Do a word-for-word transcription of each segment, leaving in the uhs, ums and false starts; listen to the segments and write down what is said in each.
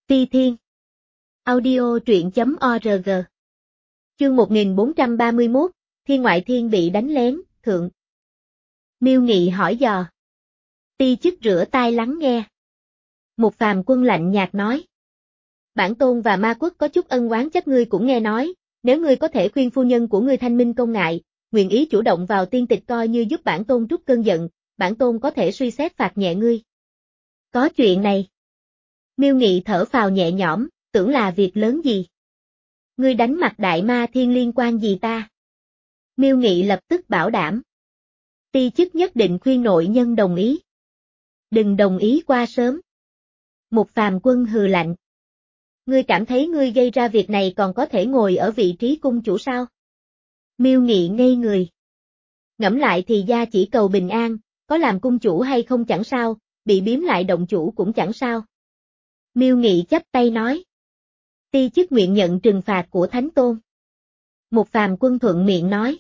Ti Thiên. Audio truyện chấm org. Chương một nghìn bốn trăm ba mươi mốt, Thiên Ngoại Thiên bị đánh lén, thượng. Miêu Nghị hỏi dò. Ti chức rửa tai lắng nghe. Một Phàm Quân lạnh nhạt nói. Bản tôn và ma quốc có chút ân oán chắc ngươi cũng nghe nói, nếu ngươi có thể khuyên phu nhân của ngươi thanh minh công ngại, nguyện ý chủ động vào tiên tịch coi như giúp bản tôn trút cơn giận, bản tôn có thể suy xét phạt nhẹ ngươi. Có chuyện này. Miêu Nghị thở phào nhẹ nhõm, tưởng là việc lớn gì. Ngươi đánh mặt đại ma thiên liên quan gì ta? Miêu Nghị lập tức bảo đảm. Ti chức nhất định khuyên nội nhân đồng ý. Đừng đồng ý qua sớm. Một Phàm Quân hừ lạnh. Ngươi cảm thấy ngươi gây ra việc này còn có thể ngồi ở vị trí cung chủ sao? Miêu Nghị ngây người. Ngẫm lại thì gia chỉ cầu bình an, có làm cung chủ hay không chẳng sao, bị biếm lại động chủ cũng chẳng sao. Miêu Nghị chắp tay nói. Ti chức nguyện nhận trừng phạt của Thánh Tôn. Một Phàm Quân thuận miệng nói.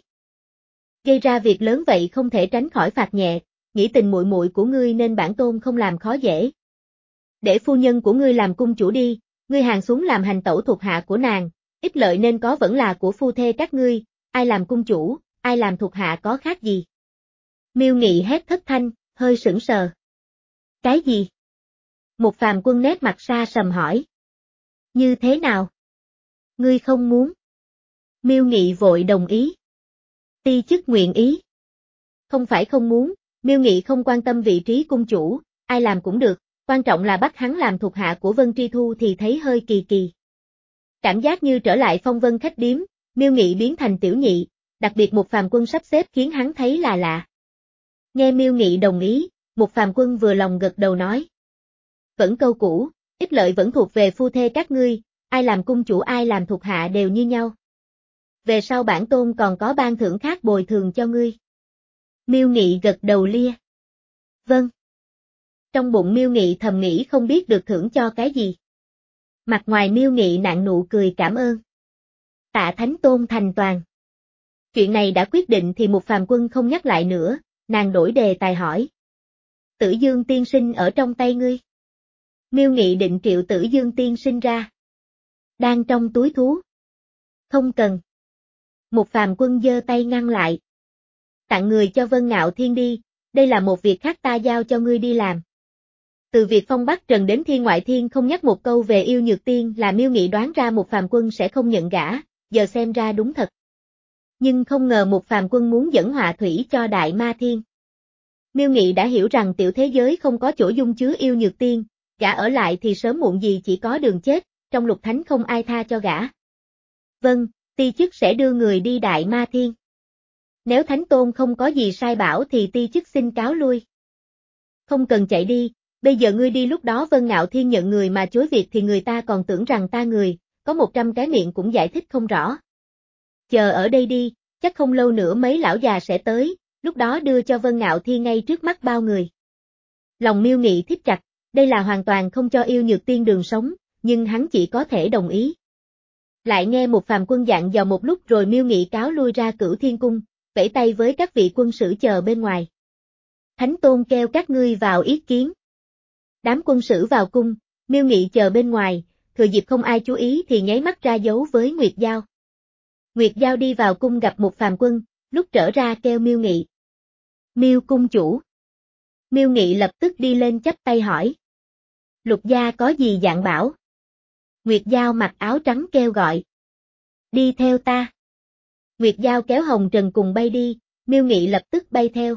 Gây ra việc lớn vậy không thể tránh khỏi phạt nhẹ, nghĩ tình muội muội của ngươi nên bản tôn không làm khó dễ. Để phu nhân của ngươi làm cung chủ đi, ngươi hàng xuống làm hành tẩu thuộc hạ của nàng, ít lợi nên có vẫn là của phu thê các ngươi, ai làm cung chủ, ai làm thuộc hạ có khác gì. Miêu Nghị hét thất thanh, hơi sững sờ. Cái gì? Một Phàm Quân nét mặt sa sầm hỏi. Như thế nào? Ngươi không muốn? Miêu Nghị vội đồng ý. Ti chức nguyện ý. Không phải không muốn, Miêu Nghị không quan tâm vị trí cung chủ, ai làm cũng được, quan trọng là bắt hắn làm thuộc hạ của Vân Tri Thu thì thấy hơi kỳ kỳ. Cảm giác như trở lại phong vân khách điếm, Miêu Nghị biến thành tiểu nhị, đặc biệt một Phàm Quân sắp xếp khiến hắn thấy là lạ. Nghe Miêu Nghị đồng ý, một Phàm Quân vừa lòng gật đầu nói. Vẫn câu cũ, ích lợi vẫn thuộc về phu thê các ngươi, ai làm cung chủ ai làm thuộc hạ đều như nhau. Về sau bản tôn còn có ban thưởng khác bồi thường cho ngươi. Miêu Nghị gật đầu lia. Vâng. Trong bụng Miêu Nghị thầm nghĩ không biết được thưởng cho cái gì. Mặt ngoài Miêu Nghị nặng nụ cười cảm ơn. Tạ Thánh Tôn thành toàn. Chuyện này đã quyết định thì một Phàm Quân không nhắc lại nữa, nàng đổi đề tài hỏi. Tử Dương tiên sinh ở trong tay ngươi. Miêu Nghị định triệu Tử Dương tiên sinh ra. Đang trong túi thú. Không cần. Một Phàm Quân giơ tay ngăn lại. Tặng người cho Vân Ngạo Thiên đi, đây là một việc khác ta giao cho ngươi đi làm. Từ việc phong Bắc Trần đến Thiên Ngoại Thiên không nhắc một câu về yêu nhược tiên là Miêu Nghị đoán ra một Phàm Quân sẽ không nhận gả, giờ xem ra đúng thật. Nhưng không ngờ một Phàm Quân muốn dẫn họa thủy cho Đại Ma Thiên. Miêu Nghị đã hiểu rằng tiểu thế giới không có chỗ dung chứa yêu nhược tiên, gã ở lại thì sớm muộn gì chỉ có đường chết, trong lục thánh không ai tha cho gã. Vâng, ti chức sẽ đưa người đi Đại Ma Thiên. Nếu Thánh Tôn không có gì sai bảo thì ti chức xin cáo lui. Không cần chạy đi, bây giờ ngươi đi lúc đó Vân Ngạo Thiên nhận người mà chối việc thì người ta còn tưởng rằng ta người, có một trăm cái miệng cũng giải thích không rõ. Chờ ở đây đi, chắc không lâu nữa mấy lão già sẽ tới, lúc đó đưa cho Vân Ngạo Thiên ngay trước mắt bao người. Lòng Miêu Nghị thít chặt, đây là hoàn toàn không cho yêu nhược tiên đường sống, nhưng hắn chỉ có thể đồng ý. Lại nghe một Phàm Quân dặn dò một lúc rồi Miêu Nghị cáo lui ra Cửu Thiên Cung, vẫy tay với các vị quân sử chờ bên ngoài. Thánh Tôn kêu các ngươi vào ý kiến. Đám quân sử vào cung, Miêu Nghị chờ bên ngoài, thừa dịp không ai chú ý thì nháy mắt ra dấu với Nguyệt Giao. Nguyệt Giao đi vào cung gặp một Phàm Quân, lúc trở ra kêu Miêu Nghị. Miêu cung chủ. Miêu Nghị lập tức đi lên chắp tay hỏi. Lục gia có gì dặn bảo? Nguyệt Giao mặc áo trắng kêu gọi. Đi theo ta. Nguyệt Giao kéo Hồng Trần cùng bay đi, Miêu Nghị lập tức bay theo.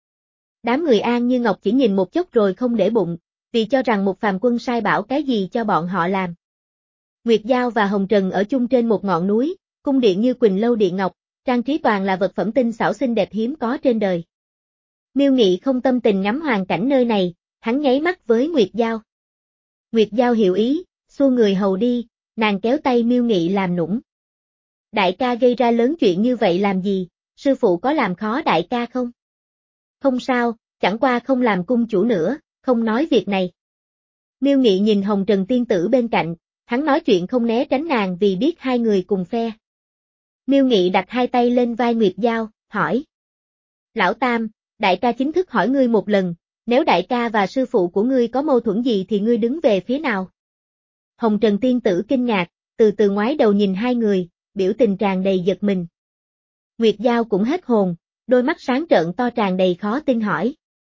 Đám người An Như Ngọc chỉ nhìn một chút rồi không để bụng, vì cho rằng một Phàm Quân sai bảo cái gì cho bọn họ làm. Nguyệt Giao và Hồng Trần ở chung trên một ngọn núi, cung điện như Quỳnh Lâu Điện Ngọc, trang trí toàn là vật phẩm tinh xảo xinh đẹp hiếm có trên đời. Miêu Nghị không tâm tình ngắm hoàn cảnh nơi này, hắn nháy mắt với Nguyệt Giao. Nguyệt Giao hiểu ý, xua người hầu đi, nàng kéo tay Miêu Nghị làm nũng. Đại ca gây ra lớn chuyện như vậy làm gì, sư phụ có làm khó đại ca không? Không sao, chẳng qua không làm cung chủ nữa, không nói việc này. Miêu Nghị nhìn Hồng Trần tiên tử bên cạnh, hắn nói chuyện không né tránh nàng vì biết hai người cùng phe. Miêu Nghị đặt hai tay lên vai Nguyệt Giao, hỏi. Lão Tam, đại ca chính thức hỏi ngươi một lần, nếu đại ca và sư phụ của ngươi có mâu thuẫn gì thì ngươi đứng về phía nào? Hồng Trần tiên tử kinh ngạc, từ từ ngoái đầu nhìn hai người, biểu tình tràn đầy giật mình. Nguyệt Giao cũng hết hồn, đôi mắt sáng trợn to tràn đầy khó tin hỏi.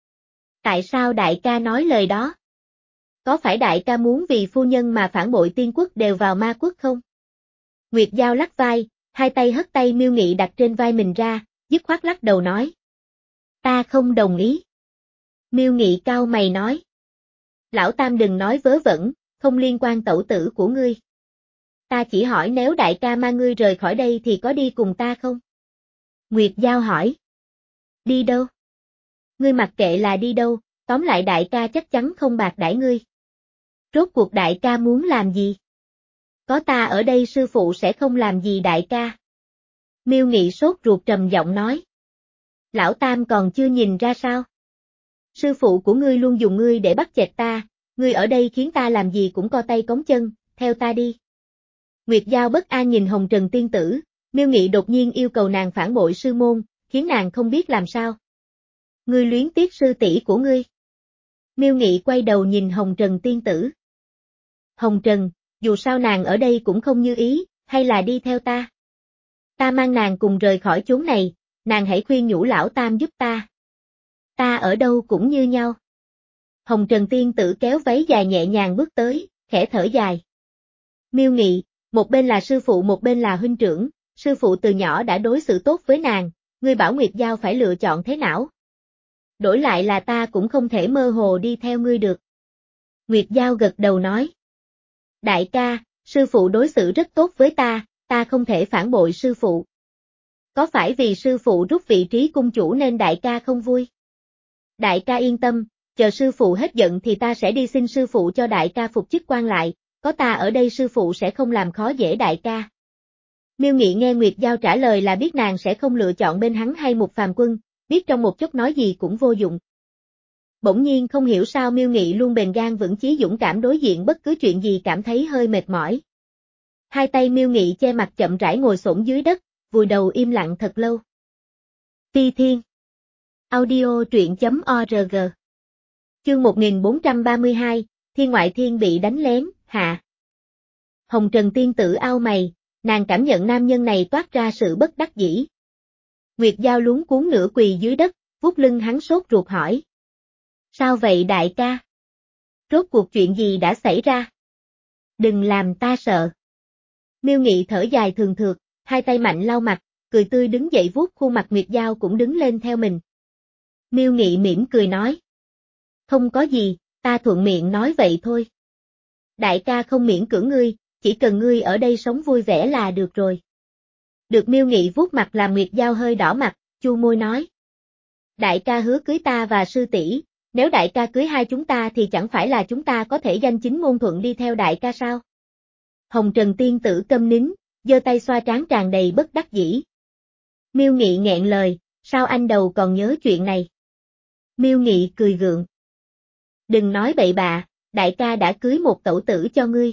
Tại sao đại ca nói lời đó? Có phải đại ca muốn vì phu nhân mà phản bội tiên quốc đều vào ma quốc không? Nguyệt Giao lắc vai, hai tay hất tay Miêu Nghị đặt trên vai mình ra, dứt khoát lắc đầu nói. Ta không đồng ý. Miêu Nghị cau mày nói. Lão Tam đừng nói vớ vẩn, không liên quan tẩu tử của ngươi. Ta chỉ hỏi nếu đại ca mang ngươi rời khỏi đây thì có đi cùng ta không? Nguyệt Giao hỏi. Đi đâu? Ngươi mặc kệ là đi đâu, tóm lại đại ca chắc chắn không bạc đãi ngươi. Rốt cuộc đại ca muốn làm gì? Có ta ở đây sư phụ sẽ không làm gì đại ca. Miêu Nghị sốt ruột trầm giọng nói. Lão Tam còn chưa nhìn ra sao? Sư phụ của ngươi luôn dùng ngươi để bắt chẹt ta, ngươi ở đây khiến ta làm gì cũng co tay cống chân, theo ta đi. Nguyệt Giao bất an nhìn Hồng Trần tiên tử, Miêu Nghị đột nhiên yêu cầu nàng phản bội sư môn, khiến nàng không biết làm sao. Ngươi luyến tiếc sư tỷ của ngươi. Miêu Nghị quay đầu nhìn Hồng Trần tiên tử. Hồng Trần, dù sao nàng ở đây cũng không như ý, hay là đi theo ta. Ta mang nàng cùng rời khỏi chốn này, nàng hãy khuyên nhủ lão Tam giúp ta. Ta ở đâu cũng như nhau. Hồng Trần tiên tử kéo váy dài nhẹ nhàng bước tới, khẽ thở dài. Miêu Nghị, một bên là sư phụ một bên là huynh trưởng, sư phụ từ nhỏ đã đối xử tốt với nàng, ngươi bảo Nguyệt Giao phải lựa chọn thế nào? Đổi lại là ta cũng không thể mơ hồ đi theo ngươi được. Nguyệt Giao gật đầu nói. Đại ca, sư phụ đối xử rất tốt với ta, ta không thể phản bội sư phụ. Có phải vì sư phụ rút vị trí cung chủ nên đại ca không vui? Đại ca yên tâm, chờ sư phụ hết giận thì ta sẽ đi xin sư phụ cho đại ca phục chức quan lại, có ta ở đây sư phụ sẽ không làm khó dễ đại ca. Miêu Nghị nghe Nguyệt Giao trả lời là biết nàng sẽ không lựa chọn bên hắn hay một phàm quân, biết trong một chốc nói gì cũng vô dụng. Bỗng nhiên không hiểu sao Miêu Nghị luôn bền gan vững chí dũng cảm đối diện bất cứ chuyện gì cảm thấy hơi mệt mỏi. Hai tay Miêu Nghị che mặt chậm rãi ngồi xổm dưới đất, vùi đầu im lặng thật lâu. Ti Thiên Audio truyện chấm org Chương một nghìn bốn trăm ba mươi hai, Thiên ngoại thiên bị đánh lén, hạ. Hồng Trần tiên tử ao mày, nàng cảm nhận nam nhân này toát ra sự bất đắc dĩ. Nguyệt Giao luống cuống nửa quỳ dưới đất, vuốt lưng hắn sốt ruột hỏi. Sao vậy đại ca? Rốt cuộc chuyện gì đã xảy ra? Đừng làm ta sợ. Miêu Nghị thở dài thường thượt, hai tay mạnh lau mặt, cười tươi đứng dậy vuốt khuôn mặt Nguyệt Giao cũng đứng lên theo mình. Miêu Nghị mỉm cười nói. Không có gì, ta thuận miệng nói vậy thôi. Đại ca không miễn cưỡng ngươi, chỉ cần ngươi ở đây sống vui vẻ là được rồi. Được Miêu Nghị vuốt mặt làm Nguyệt Giao hơi đỏ mặt, chu môi nói. Đại ca hứa cưới ta và sư tỷ, nếu đại ca cưới hai chúng ta thì chẳng phải là chúng ta có thể danh chính ngôn thuận đi theo đại ca sao? Hồng Trần tiên tử câm nín, giơ tay xoa trán tràn đầy bất đắc dĩ. Miêu Nghị nghẹn lời, sao anh đầu còn nhớ chuyện này? Miêu Nghị cười gượng. Đừng nói bậy bạ, đại ca đã cưới một tẩu tử cho ngươi.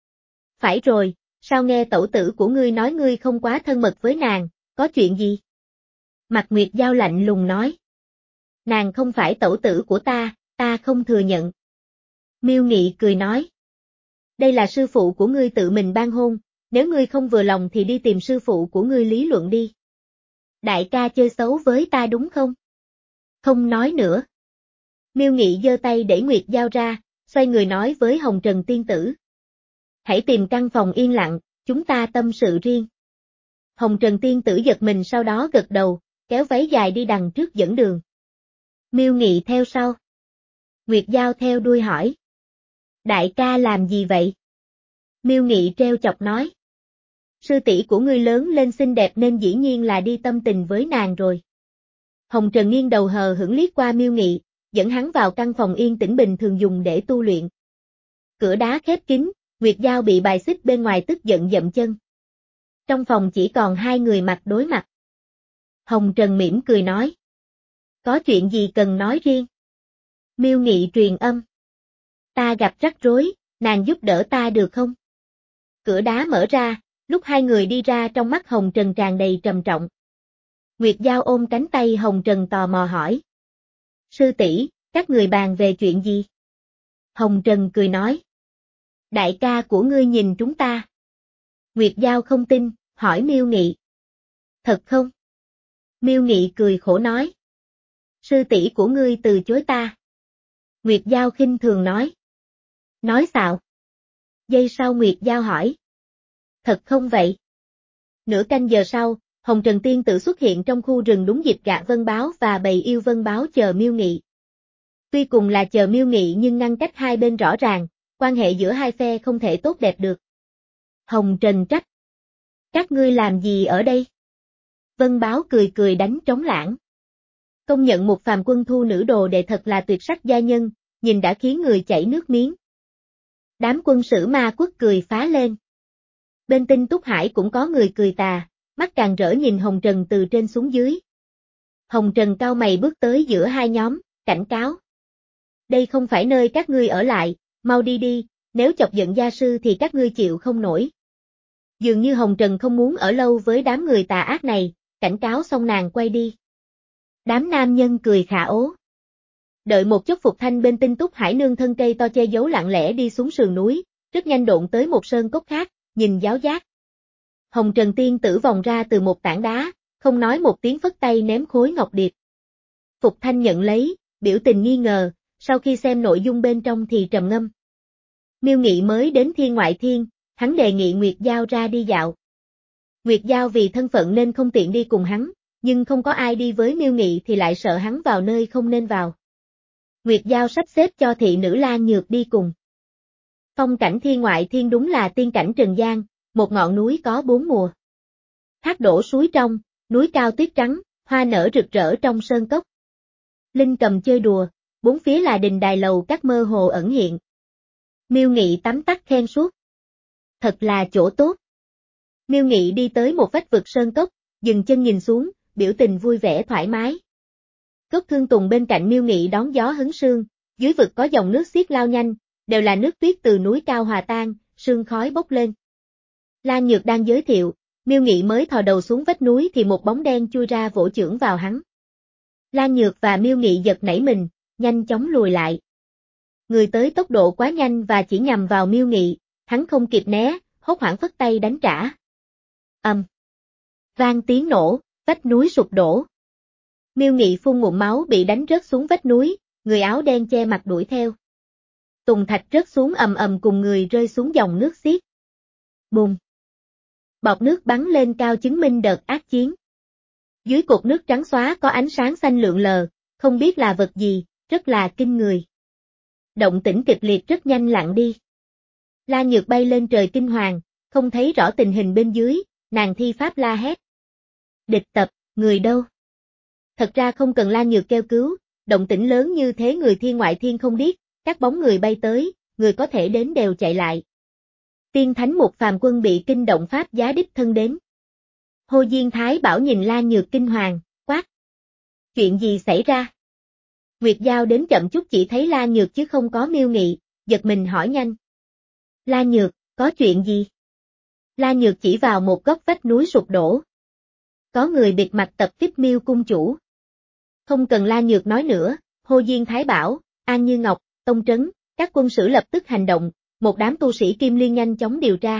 Phải rồi, sao nghe tẩu tử của ngươi nói ngươi không quá thân mật với nàng, có chuyện gì? Mặt Nguyệt Giao lạnh lùng nói. Nàng không phải tẩu tử của ta, ta không thừa nhận. Miêu Nghị cười nói. Đây là sư phụ của ngươi tự mình ban hôn, nếu ngươi không vừa lòng thì đi tìm sư phụ của ngươi lý luận đi. Đại ca chơi xấu với ta đúng không? Không nói nữa. Miêu Nghị giơ tay để Nguyệt Giao ra, xoay người nói với Hồng Trần tiên tử. Hãy tìm căn phòng yên lặng, chúng ta tâm sự riêng. Hồng Trần tiên tử giật mình sau đó gật đầu, kéo váy dài đi đằng trước dẫn đường. Miêu Nghị theo sau. Nguyệt Giao theo đuôi hỏi. Đại ca làm gì vậy? Miêu Nghị treo chọc nói. Sư tỷ của ngươi lớn lên xinh đẹp nên dĩ nhiên là đi tâm tình với nàng rồi. Hồng Trần nghiêng đầu hờ hững liếc qua Miêu Nghị, dẫn hắn vào căn phòng yên tĩnh bình thường dùng để tu luyện. Cửa đá khép kín, Nguyệt Giao bị bài xích bên ngoài tức giận dậm chân. Trong phòng chỉ còn hai người mặt đối mặt. Hồng Trần mỉm cười nói. Có chuyện gì cần nói riêng? Miêu Nghị truyền âm. Ta gặp rắc rối, nàng giúp đỡ ta được không? Cửa đá mở ra, lúc hai người đi ra trong mắt Hồng Trần tràn đầy trầm trọng. Nguyệt Giao ôm cánh tay Hồng Trần tò mò hỏi. Sư tỷ, các người bàn về chuyện gì? Hồng Trần cười nói. Đại ca của ngươi nhìn chúng ta. Nguyệt Giao không tin, hỏi Miêu Nghị. Thật không? Miêu Nghị cười khổ nói. Sư tỷ của ngươi từ chối ta. Nguyệt Giao khinh thường nói. Nói xạo. Giây sau Nguyệt Giao hỏi. Thật không vậy? Nửa canh giờ sau, Hồng Trần Tiên tự xuất hiện trong khu rừng đúng dịp gạ Vân Báo và bầy yêu Vân Báo chờ Miêu Nghị. Tuy cùng là chờ Miêu Nghị nhưng ngăn cách hai bên rõ ràng, quan hệ giữa hai phe không thể tốt đẹp được. Hồng Trần trách. Các ngươi làm gì ở đây? Vân Báo cười cười đánh trống lãng. Công nhận một phàm quân thu nữ đồ đệ thật là tuyệt sắc gia nhân, nhìn đã khiến người chảy nước miếng. Đám quân sử ma quốc cười phá lên. Bên Tinh Túc Hải cũng có người cười tà, mắt càng rỡ nhìn Hồng Trần từ trên xuống dưới. Hồng Trần cau mày bước tới giữa hai nhóm, cảnh cáo. Đây không phải nơi các ngươi ở lại, mau đi đi, nếu chọc giận gia sư thì các ngươi chịu không nổi. Dường như Hồng Trần không muốn ở lâu với đám người tà ác này, cảnh cáo xong nàng quay đi. Đám nam nhân cười khả ố. Đợi một chút Phục Thanh bên Tinh Túc Hải nương thân cây to che giấu lặng lẽ đi xuống sườn núi, rất nhanh độn tới một sơn cốc khác, nhìn giáo giác. Hồng Trần Tiên tử vòng ra từ một tảng đá, không nói một tiếng phất tay ném khối ngọc điệp. Phục Thanh nhận lấy, biểu tình nghi ngờ, sau khi xem nội dung bên trong thì trầm ngâm. Miêu Nghị mới đến Thiên Ngoại Thiên, hắn đề nghị Nguyệt Giao ra đi dạo. Nguyệt Giao vì thân phận nên không tiện đi cùng hắn, nhưng không có ai đi với Miêu Nghị thì lại sợ hắn vào nơi không nên vào. Nguyệt Giao sắp xếp cho thị nữ Lan Nhược đi cùng. Phong cảnh Thiên Ngoại Thiên đúng là tiên cảnh Trần gian, một ngọn núi có bốn mùa. Thác đổ suối trong, núi cao tuyết trắng, hoa nở rực rỡ trong sơn cốc. Linh cầm chơi đùa, bốn phía là đình đài lầu các mơ hồ ẩn hiện. Miêu Nghị tắm tắt khen suốt. Thật là chỗ tốt. Miêu Nghị đi tới một vách vực sơn cốc, dừng chân nhìn xuống, biểu tình vui vẻ thoải mái. Cốc Thương Tùng bên cạnh Miêu Nghị đón gió hứng sương, dưới vực có dòng nước xiết lao nhanh, đều là nước tuyết từ núi cao hòa tan, sương khói bốc lên. Lan Nhược đang giới thiệu, Miêu Nghị mới thò đầu xuống vách núi thì một bóng đen chui ra vỗ chưởng vào hắn. Lan Nhược và Miêu Nghị giật nảy mình, nhanh chóng lùi lại. Người tới tốc độ quá nhanh và chỉ nhằm vào Miêu Nghị, hắn không kịp né, hốt hoảng phất tay đánh trả. Ầm. Um. Vang tiếng nổ, vách núi sụp đổ. Miêu Nghị phun ngụm máu bị đánh rớt xuống vách núi, người áo đen che mặt đuổi theo. Tùng thạch rớt xuống ầm ầm cùng người rơi xuống dòng nước xiết. Bùm. Bọt nước bắn lên cao chứng minh đợt ác chiến. Dưới cột nước trắng xóa có ánh sáng xanh lượn lờ, không biết là vật gì, rất là kinh người. Động tĩnh kịch liệt rất nhanh lặng đi. Lan Nhược bay lên trời kinh hoàng, không thấy rõ tình hình bên dưới, nàng thi pháp la hét. Địch tập, người đâu? Thật ra không cần Lan Nhược kêu cứu, động tĩnh lớn như thế người Thiên Ngoại Thiên không biết, các bóng người bay tới, người có thể đến đều chạy lại. Tiên thánh một phàm quân bị kinh động pháp giá đích thân đến. Hồ Diên Thái Bảo nhìn Lan Nhược kinh hoàng, quát. Chuyện gì xảy ra? Nguyệt Giao đến chậm chút chỉ thấy Lan Nhược chứ không có Miêu Nghị, giật mình hỏi nhanh. Lan Nhược, có chuyện gì? Lan Nhược chỉ vào một góc vách núi sụp đổ. Có người bịt mặt tập kích Miêu cung chủ. Không cần Lan Nhược nói nữa, Hồ Diên Thái Bảo, An Như Ngọc, Tông Trấn, các quân sử lập tức hành động, một đám tu sĩ Kim Liên nhanh chóng điều tra.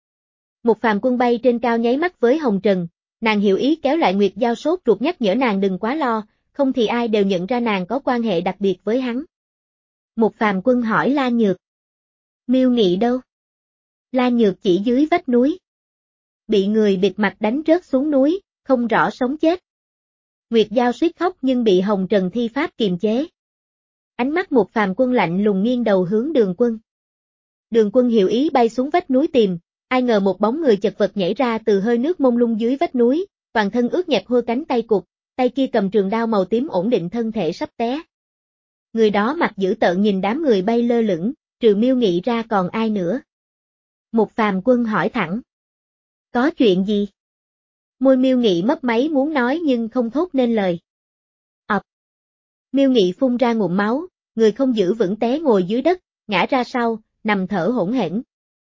Một phàm quân bay trên cao nháy mắt với Hồng Trần, nàng hiểu ý kéo lại Nguyệt Giao sốt ruột nhắc nhở nàng đừng quá lo, không thì ai đều nhận ra nàng có quan hệ đặc biệt với hắn. Một phàm quân hỏi Lan Nhược. Miêu Nghị đâu? Lan Nhược chỉ dưới vách núi. Bị người bịt mặt đánh rớt xuống núi, không rõ sống chết. Nguyệt Giao suýt khóc nhưng bị Hồng Trần thi pháp kiềm chế. Ánh mắt một phàm quân lạnh lùng nghiêng đầu hướng Đường Quân. Đường Quân hiểu ý bay xuống vách núi tìm, ai ngờ một bóng người chật vật nhảy ra từ hơi nước mông lung dưới vách núi, toàn thân ướt nhẹp hơ cánh tay cụt, tay kia cầm trường đao màu tím ổn định thân thể sắp té. Người đó mặt dữ tợn nhìn đám người bay lơ lửng, trừ Miêu Nghị ra còn ai nữa? Một phàm quân hỏi thẳng. Có chuyện gì? Môi Miêu Nghị mấp máy muốn nói nhưng không thốt nên lời. Ập. Miêu Nghị phun ra ngụm máu, người không giữ vững té ngồi dưới đất, ngã ra sau, nằm thở hỗn hển.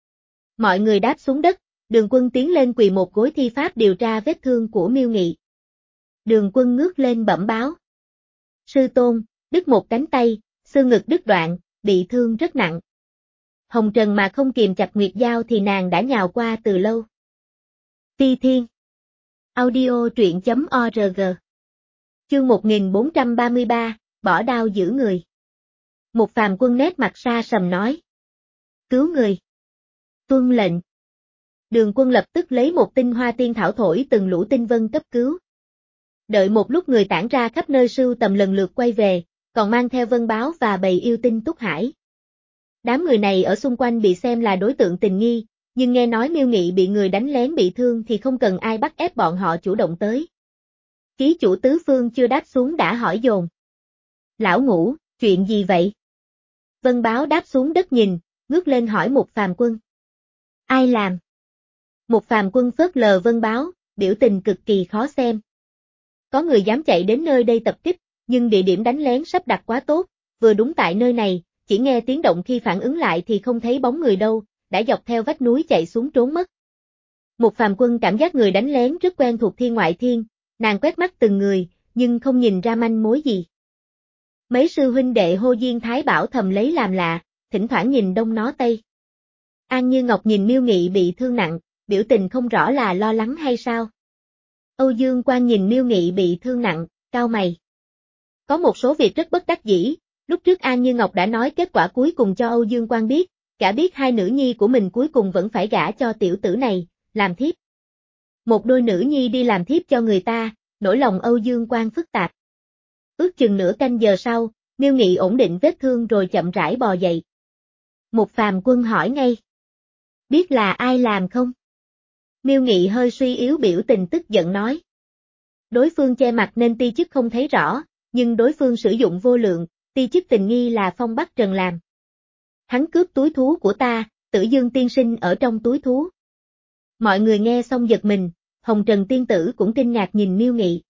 Mọi người đáp xuống đất, Đường Quân tiến lên quỳ một gối thi pháp điều tra vết thương của Miêu Nghị. Đường Quân ngước lên bẩm báo. Sư tôn, đứt một cánh tay, xương ngực đứt đoạn, bị thương rất nặng. hồng trần mà không kìm chặt Nguyệt Giao thì nàng đã nhào qua từ lâu. Ti Thiên. Audio truyện chấm org. Chương một nghìn bốn trăm ba mươi ba, bỏ đao giữ người. Một phàm quân nét mặt xa sầm nói. Cứu người. Tuân lệnh. Đường Quân lập tức lấy một tinh hoa tiên thảo thổi từng lũ tinh vân cấp cứu. Đợi một lúc người tản ra khắp nơi sưu tầm lần lượt quay về, còn mang theo Vân Báo và bầy yêu tinh Túc Hải. Đám người này ở xung quanh bị xem là đối tượng tình nghi, nhưng nghe nói Miêu Nghị bị người đánh lén bị thương thì không cần ai bắt ép bọn họ chủ động tới. Ký chủ tứ phương chưa đáp xuống đã hỏi dồn. Lão Ngũ, chuyện gì vậy? Vân Báo đáp xuống đất nhìn, ngước lên hỏi một phàm quân. Ai làm? Một phàm quân phớt lờ Vân Báo, biểu tình cực kỳ khó xem. Có người dám chạy đến nơi đây tập kích, nhưng địa điểm đánh lén sắp đặt quá tốt, vừa đúng tại nơi này, chỉ nghe tiếng động khi phản ứng lại thì không thấy bóng người đâu, đã dọc theo vách núi chạy xuống trốn mất. Một phàm quân cảm giác người đánh lén rất quen thuộc thiên ngoại thiên, nàng quét mắt từng người, nhưng không nhìn ra manh mối gì. Mấy sư huynh đệ hô Diên Thái Bảo thầm lấy làm lạ, thỉnh thoảng nhìn đông nó tây. An Như Ngọc nhìn Miêu Nghị bị thương nặng, biểu tình không rõ là lo lắng hay sao. Âu Dương Quang nhìn Miêu Nghị bị thương nặng, cau mày. Có một số việc rất bất đắc dĩ, lúc trước An Như Ngọc đã nói kết quả cuối cùng cho Âu Dương Quang biết, cả biết hai nữ nhi của mình cuối cùng vẫn phải gả cho tiểu tử này, làm thiếp. Một đôi nữ nhi đi làm thiếp cho người ta, nỗi lòng Âu Dương Quang phức tạp. Ước chừng nửa canh giờ sau, Miêu Nghị ổn định vết thương rồi chậm rãi bò dậy. Một phàm quân hỏi ngay. Biết là ai làm không? Miêu Nghị hơi suy yếu biểu tình tức giận nói. Đối phương che mặt nên ti chức không thấy rõ, nhưng đối phương sử dụng vô lượng, ti chức tình nghi là Phong Bắc Trần làm. Hắn cướp túi thú của ta, Tử Dương tiên sinh ở trong túi thú. Mọi người nghe xong giật mình, Hồng Trần tiên tử cũng kinh ngạc nhìn Miêu Nghị.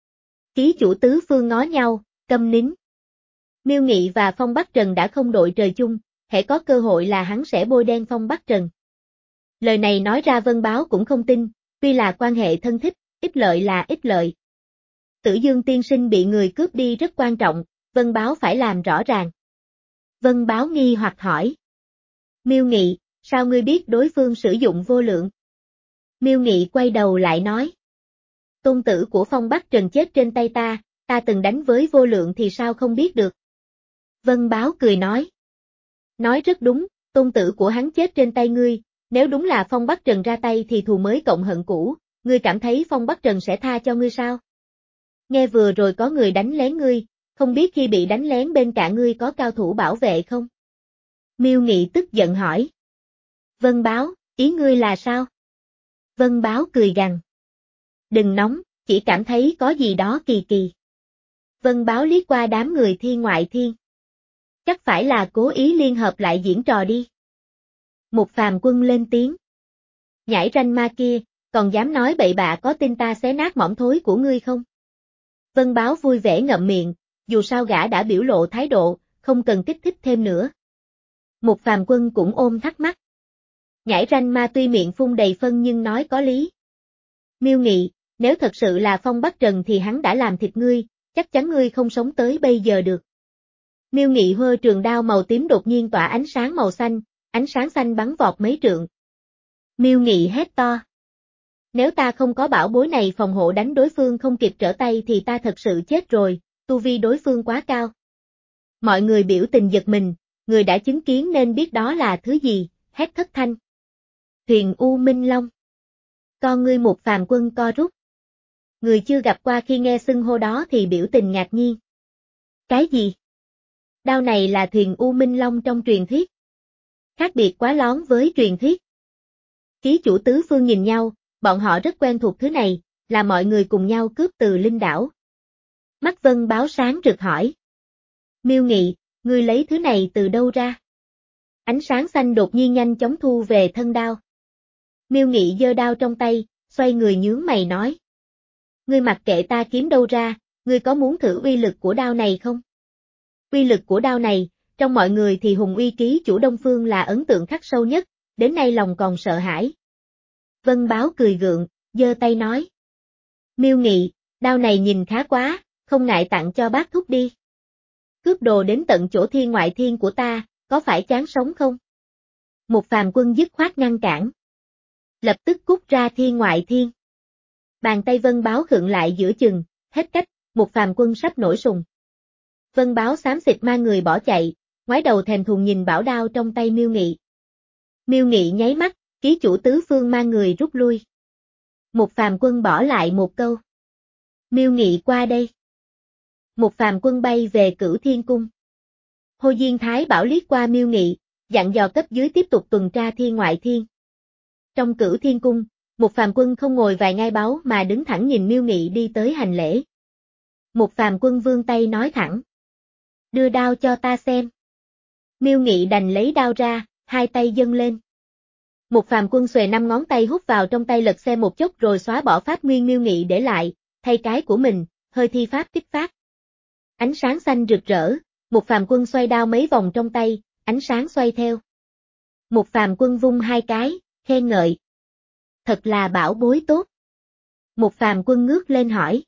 Ký chủ tứ phương ngó nhau, câm nín. Miêu Nghị và Phong Bắc Trần đã không đội trời chung, hễ có cơ hội là hắn sẽ bôi đen Phong Bắc Trần. Lời này nói ra Vân Báo cũng không tin, tuy là quan hệ thân thích, ít lợi là ít lợi. Tử Dương tiên sinh bị người cướp đi rất quan trọng, Vân Báo phải làm rõ ràng. Vân Báo nghi hoặc hỏi. Miêu Nghị, sao ngươi biết đối phương sử dụng vô lượng? Miêu Nghị quay đầu lại nói. Tôn tử của Phong Bắc Trần chết trên tay ta, ta từng đánh với vô lượng thì sao không biết được? Vân Báo cười nói. Nói rất đúng, tôn tử của hắn chết trên tay ngươi, nếu đúng là Phong Bắc Trần ra tay thì thù mới cộng hận cũ, ngươi cảm thấy Phong Bắc Trần sẽ tha cho ngươi sao? Nghe vừa rồi có người đánh lén ngươi, không biết khi bị đánh lén bên cạnh ngươi có cao thủ bảo vệ không? Miêu Nghị tức giận hỏi. Vân Báo, ý ngươi là sao? Vân Báo cười gằn. Đừng nóng, chỉ cảm thấy có gì đó kỳ kỳ. Vân Báo liếc qua đám người thiên ngoại thiên. Chắc phải là cố ý liên hợp lại diễn trò đi. Một phàm quân lên tiếng. Nhãi ranh ma kia, còn dám nói bậy bạ có tin ta xé nát mỏng thối của ngươi không? Vân Báo vui vẻ ngậm miệng, dù sao gã đã biểu lộ thái độ, không cần kích thích thêm nữa. Một phàm quân cũng ôm thắc mắc. Nhãi ranh ma tuy miệng phun đầy phân nhưng nói có lý. Miêu Nghị, nếu thật sự là Phong Bắc Trần thì hắn đã làm thịt ngươi, chắc chắn ngươi không sống tới bây giờ được. Miêu Nghị hơ trường đao màu tím đột nhiên tỏa ánh sáng màu xanh, ánh sáng xanh bắn vọt mấy trượng. Miêu Nghị hét to. Nếu ta không có bảo bối này phòng hộ đánh đối phương không kịp trở tay thì ta thật sự chết rồi, tu vi đối phương quá cao. Mọi người biểu tình giật mình, người đã chứng kiến nên biết đó là thứ gì, hét thất thanh. Thuyền U Minh Long. Con ngươi một phàm quân co rút. Người chưa gặp qua khi nghe xưng hô đó thì biểu tình ngạc nhiên. Cái gì? Đao này là thuyền U Minh Long trong truyền thuyết. Khác biệt quá lón với truyền thuyết. Ký chủ tứ phương nhìn nhau, bọn họ rất quen thuộc thứ này, là mọi người cùng nhau cướp từ linh đảo. Mắt Vân Báo sáng rực hỏi. Miêu Nghị, ngươi lấy thứ này từ đâu ra? Ánh sáng xanh đột nhiên nhanh chóng thu về thân đao. Miêu Nghị giơ đao trong tay, xoay người nhướng mày nói. Ngươi mặc kệ ta kiếm đâu ra, ngươi có muốn thử uy lực của đao này không? Uy lực của đao này, trong mọi người thì Hùng Uy ký chủ Đông Phương là ấn tượng khắc sâu nhất, đến nay lòng còn sợ hãi. Vân Báo cười gượng, giơ tay nói. Miêu Nghị, đao này nhìn khá quá, không ngại tặng cho bác thúc đi. Cướp đồ đến tận chỗ thiên ngoại thiên của ta, có phải chán sống không? Một phàm quân dứt khoát ngăn cản. Lập tức cút ra thiên ngoại thiên. Bàn tay Vân Báo khựng lại giữa chừng, hết cách, một phàm quân sắp nổi sùng. Vân Báo xám xịt mang người bỏ chạy, ngoái đầu thèm thuồng nhìn bảo đao trong tay Miêu Nghị. Miêu Nghị nháy mắt, ký chủ tứ phương mang người rút lui. Một phàm quân bỏ lại một câu. Miêu Nghị qua đây. Một phàm quân bay về Cửu Thiên Cung. Hồ Diên Thái Bảo liếc qua Miêu Nghị, dặn dò cấp dưới tiếp tục tuần tra thiên ngoại thiên. Trong Cửu Thiên Cung, một phàm quân không ngồi vài ngai báu mà đứng thẳng nhìn Miêu Nghị đi tới hành lễ. Một phàm quân vươn tay nói thẳng. Đưa đao cho ta xem. Miêu Nghị đành lấy đao ra, hai tay dâng lên. Một phàm quân xuề năm ngón tay hút vào trong tay lật xem một chốc rồi xóa bỏ pháp nguyên Miêu Nghị để lại, thay cái của mình, hơi thi pháp tích phát. Ánh sáng xanh rực rỡ, một phàm quân xoay đao mấy vòng trong tay, ánh sáng xoay theo. Một phàm quân vung hai cái, khen ngợi. Thật là bảo bối tốt. Một phàm quân ngước lên hỏi.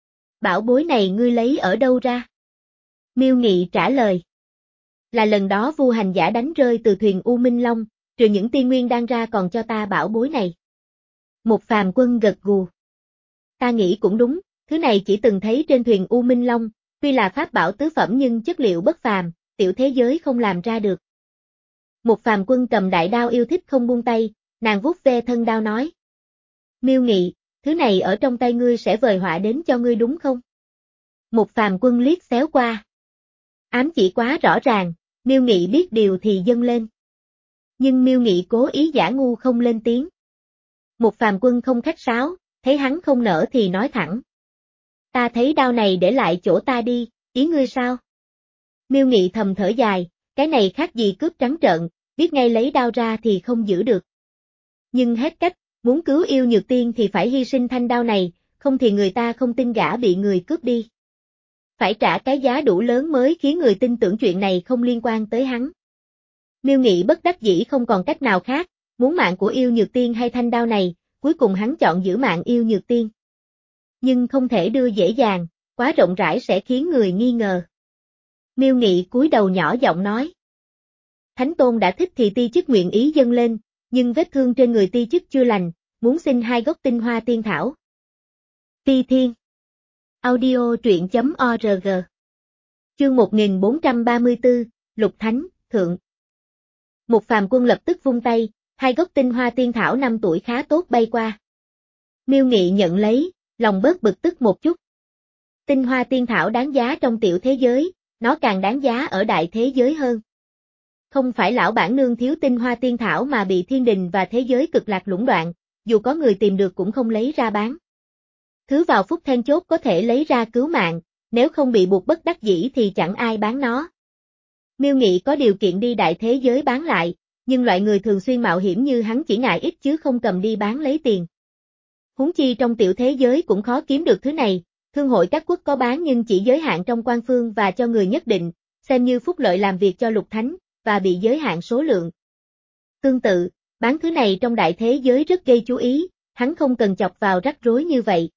Bảo bối này ngươi lấy ở đâu ra? Miêu Nghị trả lời. Là lần đó Vu hành giả đánh rơi từ thuyền U Minh Long, trừ những tiên nguyên đang ra còn cho ta bảo bối này. Một phàm quân gật gù. Ta nghĩ cũng đúng, thứ này chỉ từng thấy trên thuyền U Minh Long, tuy là pháp bảo tứ phẩm nhưng chất liệu bất phàm, tiểu thế giới không làm ra được. Một phàm quân cầm đại đao yêu thích không buông tay, nàng vuốt ve thân đao nói. Miêu Nghị, thứ này ở trong tay ngươi sẽ vời họa đến cho ngươi đúng không? Một phàm quân liếc xéo qua. Ám chỉ quá rõ ràng, Miêu Nghị biết điều thì dâng lên. Nhưng Miêu Nghị cố ý giả ngu không lên tiếng. Một phàm quân không khách sáo, thấy hắn không nở thì nói thẳng. Ta thấy đao này để lại chỗ ta đi, ý ngươi sao? Miêu Nghị thầm thở dài, cái này khác gì cướp trắng trợn, biết ngay lấy đao ra thì không giữ được. Nhưng hết cách, muốn cứu yêu nhược tiên thì phải hy sinh thanh đao này, không thì người ta không tin gã bị người cướp đi. Phải trả cái giá đủ lớn mới khiến người tin tưởng chuyện này không liên quan tới hắn. Miêu Nghị bất đắc dĩ không còn cách nào khác, muốn mạng của yêu nhược tiên hay thanh đao này, cuối cùng hắn chọn giữ mạng yêu nhược tiên. Nhưng không thể đưa dễ dàng, quá rộng rãi sẽ khiến người nghi ngờ. Miêu Nghị cúi đầu nhỏ giọng nói. Thánh Tôn đã thích thì ti chức nguyện ý dâng lên, nhưng vết thương trên người ti chức chưa lành, muốn xin hai gốc tinh hoa tiên thảo. Ti Thiên. Audio truyện chấm org. Chương một nghìn bốn trăm ba mươi tư, Lục Thánh, Thượng. Một phàm quân lập tức vung tay, hai gốc tinh hoa tiên thảo năm tuổi khá tốt bay qua. Miêu Nghị nhận lấy, lòng bớt bực tức một chút. Tinh hoa tiên thảo đáng giá trong tiểu thế giới, nó càng đáng giá ở đại thế giới hơn. Không phải lão bản nương thiếu tinh hoa tiên thảo mà bị thiên đình và thế giới cực lạc lũng đoạn, dù có người tìm được cũng không lấy ra bán. Thứ vào phút then chốt có thể lấy ra cứu mạng, nếu không bị buộc bất đắc dĩ thì chẳng ai bán nó. Miêu Nghị có điều kiện đi đại thế giới bán lại, nhưng loại người thường xuyên mạo hiểm như hắn chỉ ngại ít chứ không cầm đi bán lấy tiền. Huống chi trong tiểu thế giới cũng khó kiếm được thứ này, thương hội các quốc có bán nhưng chỉ giới hạn trong quan phương và cho người nhất định, xem như phúc lợi làm việc cho Lục Thánh, và bị giới hạn số lượng. Tương tự, bán thứ này trong đại thế giới rất gây chú ý, hắn không cần chọc vào rắc rối như vậy.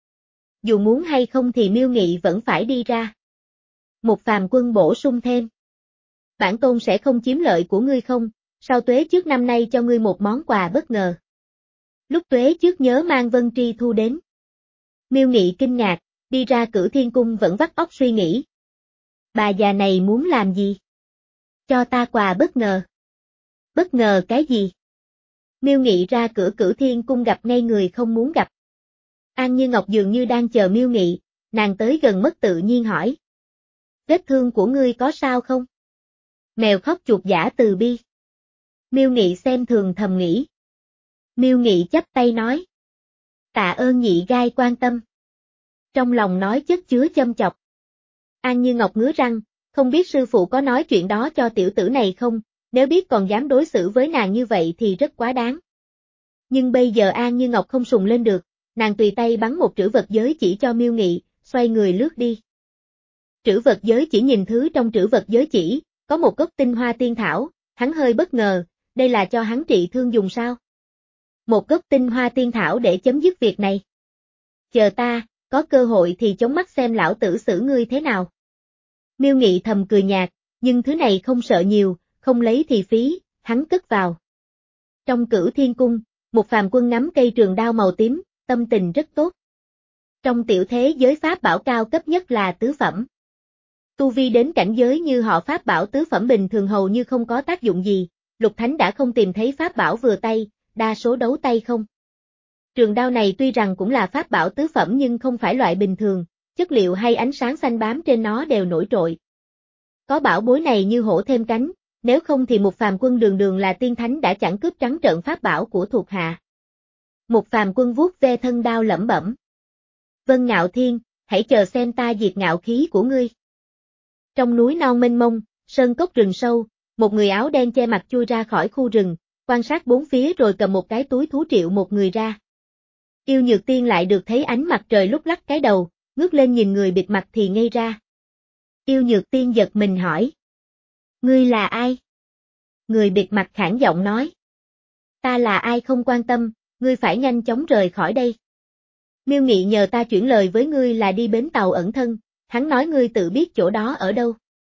Dù muốn hay không thì Miêu Nghị vẫn phải đi ra. Một phàm quân bổ sung thêm. Bản tôn sẽ không chiếm lợi của ngươi không, sao tuế trước năm nay cho ngươi một món quà bất ngờ. Lúc tuế trước nhớ mang Vân Tri Thu đến. Miêu Nghị kinh ngạc, đi ra Cửu Thiên Cung vẫn vắt óc suy nghĩ. Bà già này muốn làm gì? Cho ta quà bất ngờ. Bất ngờ cái gì? Miêu Nghị ra cửa Cửu Thiên Cung gặp ngay người không muốn gặp. An Như Ngọc dường như đang chờ Miêu Nghị, nàng tới gần mất tự nhiên hỏi. Vết thương của ngươi có sao không? Mèo khóc chuột giả từ bi. Miêu Nghị xem thường thầm nghĩ. Miêu Nghị chắp tay nói. Tạ ơn nhị gai quan tâm. Trong lòng nói chất chứa châm chọc. An Như Ngọc ngứa răng, không biết sư phụ có nói chuyện đó cho tiểu tử này không, nếu biết còn dám đối xử với nàng như vậy thì rất quá đáng. Nhưng bây giờ An Như Ngọc không sùng lên được, nàng tùy tay bắn một trữ vật giới chỉ cho Miêu Nghị, xoay người lướt đi. Trữ vật giới chỉ nhìn thứ trong trữ vật giới chỉ, có một gốc tinh hoa tiên thảo, hắn hơi bất ngờ, đây là cho hắn trị thương dùng sao? Một gốc tinh hoa tiên thảo để chấm dứt việc này. Chờ ta, có cơ hội thì chống mắt xem lão tử xử ngươi thế nào. Miêu Nghị thầm cười nhạt, nhưng thứ này không sợ nhiều, không lấy thì phí, hắn cất vào. Trong Cửu Thiên Cung, một phàm quân nắm cây trường đao màu tím, tâm tình rất tốt. Trong tiểu thế giới pháp bảo cao cấp nhất là tứ phẩm. Tu vi đến cảnh giới như họ pháp bảo tứ phẩm bình thường hầu như không có tác dụng gì, Lục Thánh đã không tìm thấy pháp bảo vừa tay, đa số đấu tay không. Trường đao này tuy rằng cũng là pháp bảo tứ phẩm nhưng không phải loại bình thường, chất liệu hay ánh sáng xanh bám trên nó đều nổi trội. Có bảo bối này như hổ thêm cánh, nếu không thì một phàm quân đường đường là tiên thánh đã chẳng cướp trắng trợn pháp bảo của thuộc hạ. Một phàm quân vuốt ve thân đao lẩm bẩm. Vân Ngạo Thiên, hãy chờ xem ta diệt ngạo khí của ngươi. Trong núi non mênh mông, sơn cốc rừng sâu, một người áo đen che mặt chui ra khỏi khu rừng, quan sát bốn phía rồi cầm một cái túi thú triệu một người ra. Yêu Nhược Tiên lại được thấy ánh mặt trời lúc lắc cái đầu, ngước lên nhìn người bịt mặt thì ngây ra. Yêu Nhược Tiên giật mình hỏi. Ngươi là ai? Người bịt mặt khản giọng nói. Ta là ai không quan tâm, ngươi phải nhanh chóng rời khỏi đây. Miêu Nghị nhờ ta chuyển lời với ngươi là đi bến tàu ẩn thân, hắn nói ngươi tự biết chỗ đó ở đâu.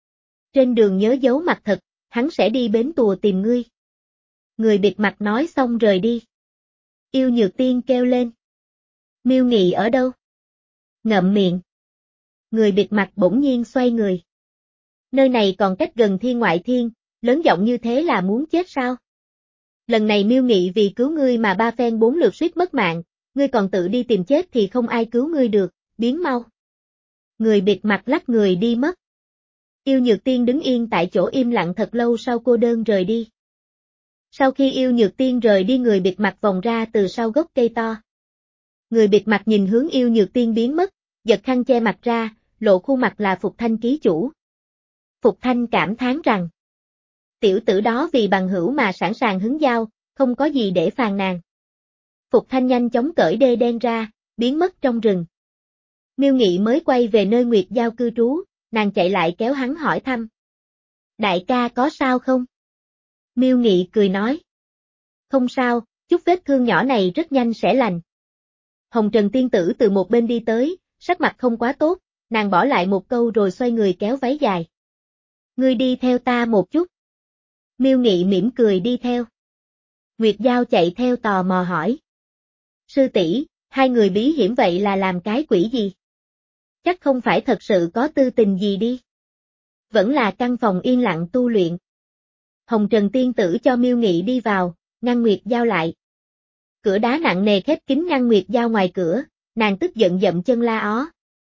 Trên đường nhớ giấu mặt thật, hắn sẽ đi bến tùa tìm ngươi. Người bịt mặt nói xong rời đi. Yêu Nhược Tiên kêu lên. Miêu Nghị ở đâu? Ngậm miệng. Người bịt mặt bỗng nhiên xoay người. Nơi này còn cách gần thiên ngoại thiên, lớn giọng như thế là muốn chết sao? Lần này Miêu Nghị vì cứu ngươi mà ba phen bốn lượt suýt mất mạng, ngươi còn tự đi tìm chết thì không ai cứu ngươi được, biến mau. Người bịt mặt lắc người đi mất. Yêu Nhược Tiên đứng yên tại chỗ im lặng thật lâu sau cô đơn rời đi. Sau khi Yêu Nhược Tiên rời đi người bịt mặt vòng ra từ sau gốc cây to. Người bịt mặt nhìn hướng Yêu Nhược Tiên biến mất, giật khăn che mặt ra, lộ khuôn mặt là Phục Thanh ký chủ. Phục Thanh cảm thán rằng, tiểu tử đó vì bằng hữu mà sẵn sàng hứng giao, không có gì để phàn nàn. Phục Thanh nhanh chóng cởi đê đen ra, biến mất trong rừng. Miêu Nghị mới quay về nơi Nguyệt Giao cư trú, nàng chạy lại kéo hắn hỏi thăm. Đại ca có sao không? Miêu Nghị cười nói. Không sao, chút vết thương nhỏ này rất nhanh sẽ lành. Hồng Trần tiên tử từ một bên đi tới, sắc mặt không quá tốt, nàng bỏ lại một câu rồi xoay người kéo váy dài. Ngươi đi theo ta một chút. Miêu Nghị mỉm cười đi theo. Nguyệt Giao chạy theo tò mò hỏi. Sư tỷ, hai người bí hiểm vậy là làm cái quỷ gì? Chắc không phải thật sự có tư tình gì đi. Vẫn là căn phòng yên lặng tu luyện. Hồng Trần tiên tử cho Miêu Nghị đi vào, ngăn Nguyệt Giao lại. Cửa đá nặng nề khép kín ngăn Nguyệt Giao ngoài cửa, nàng tức giận dậm chân la ó.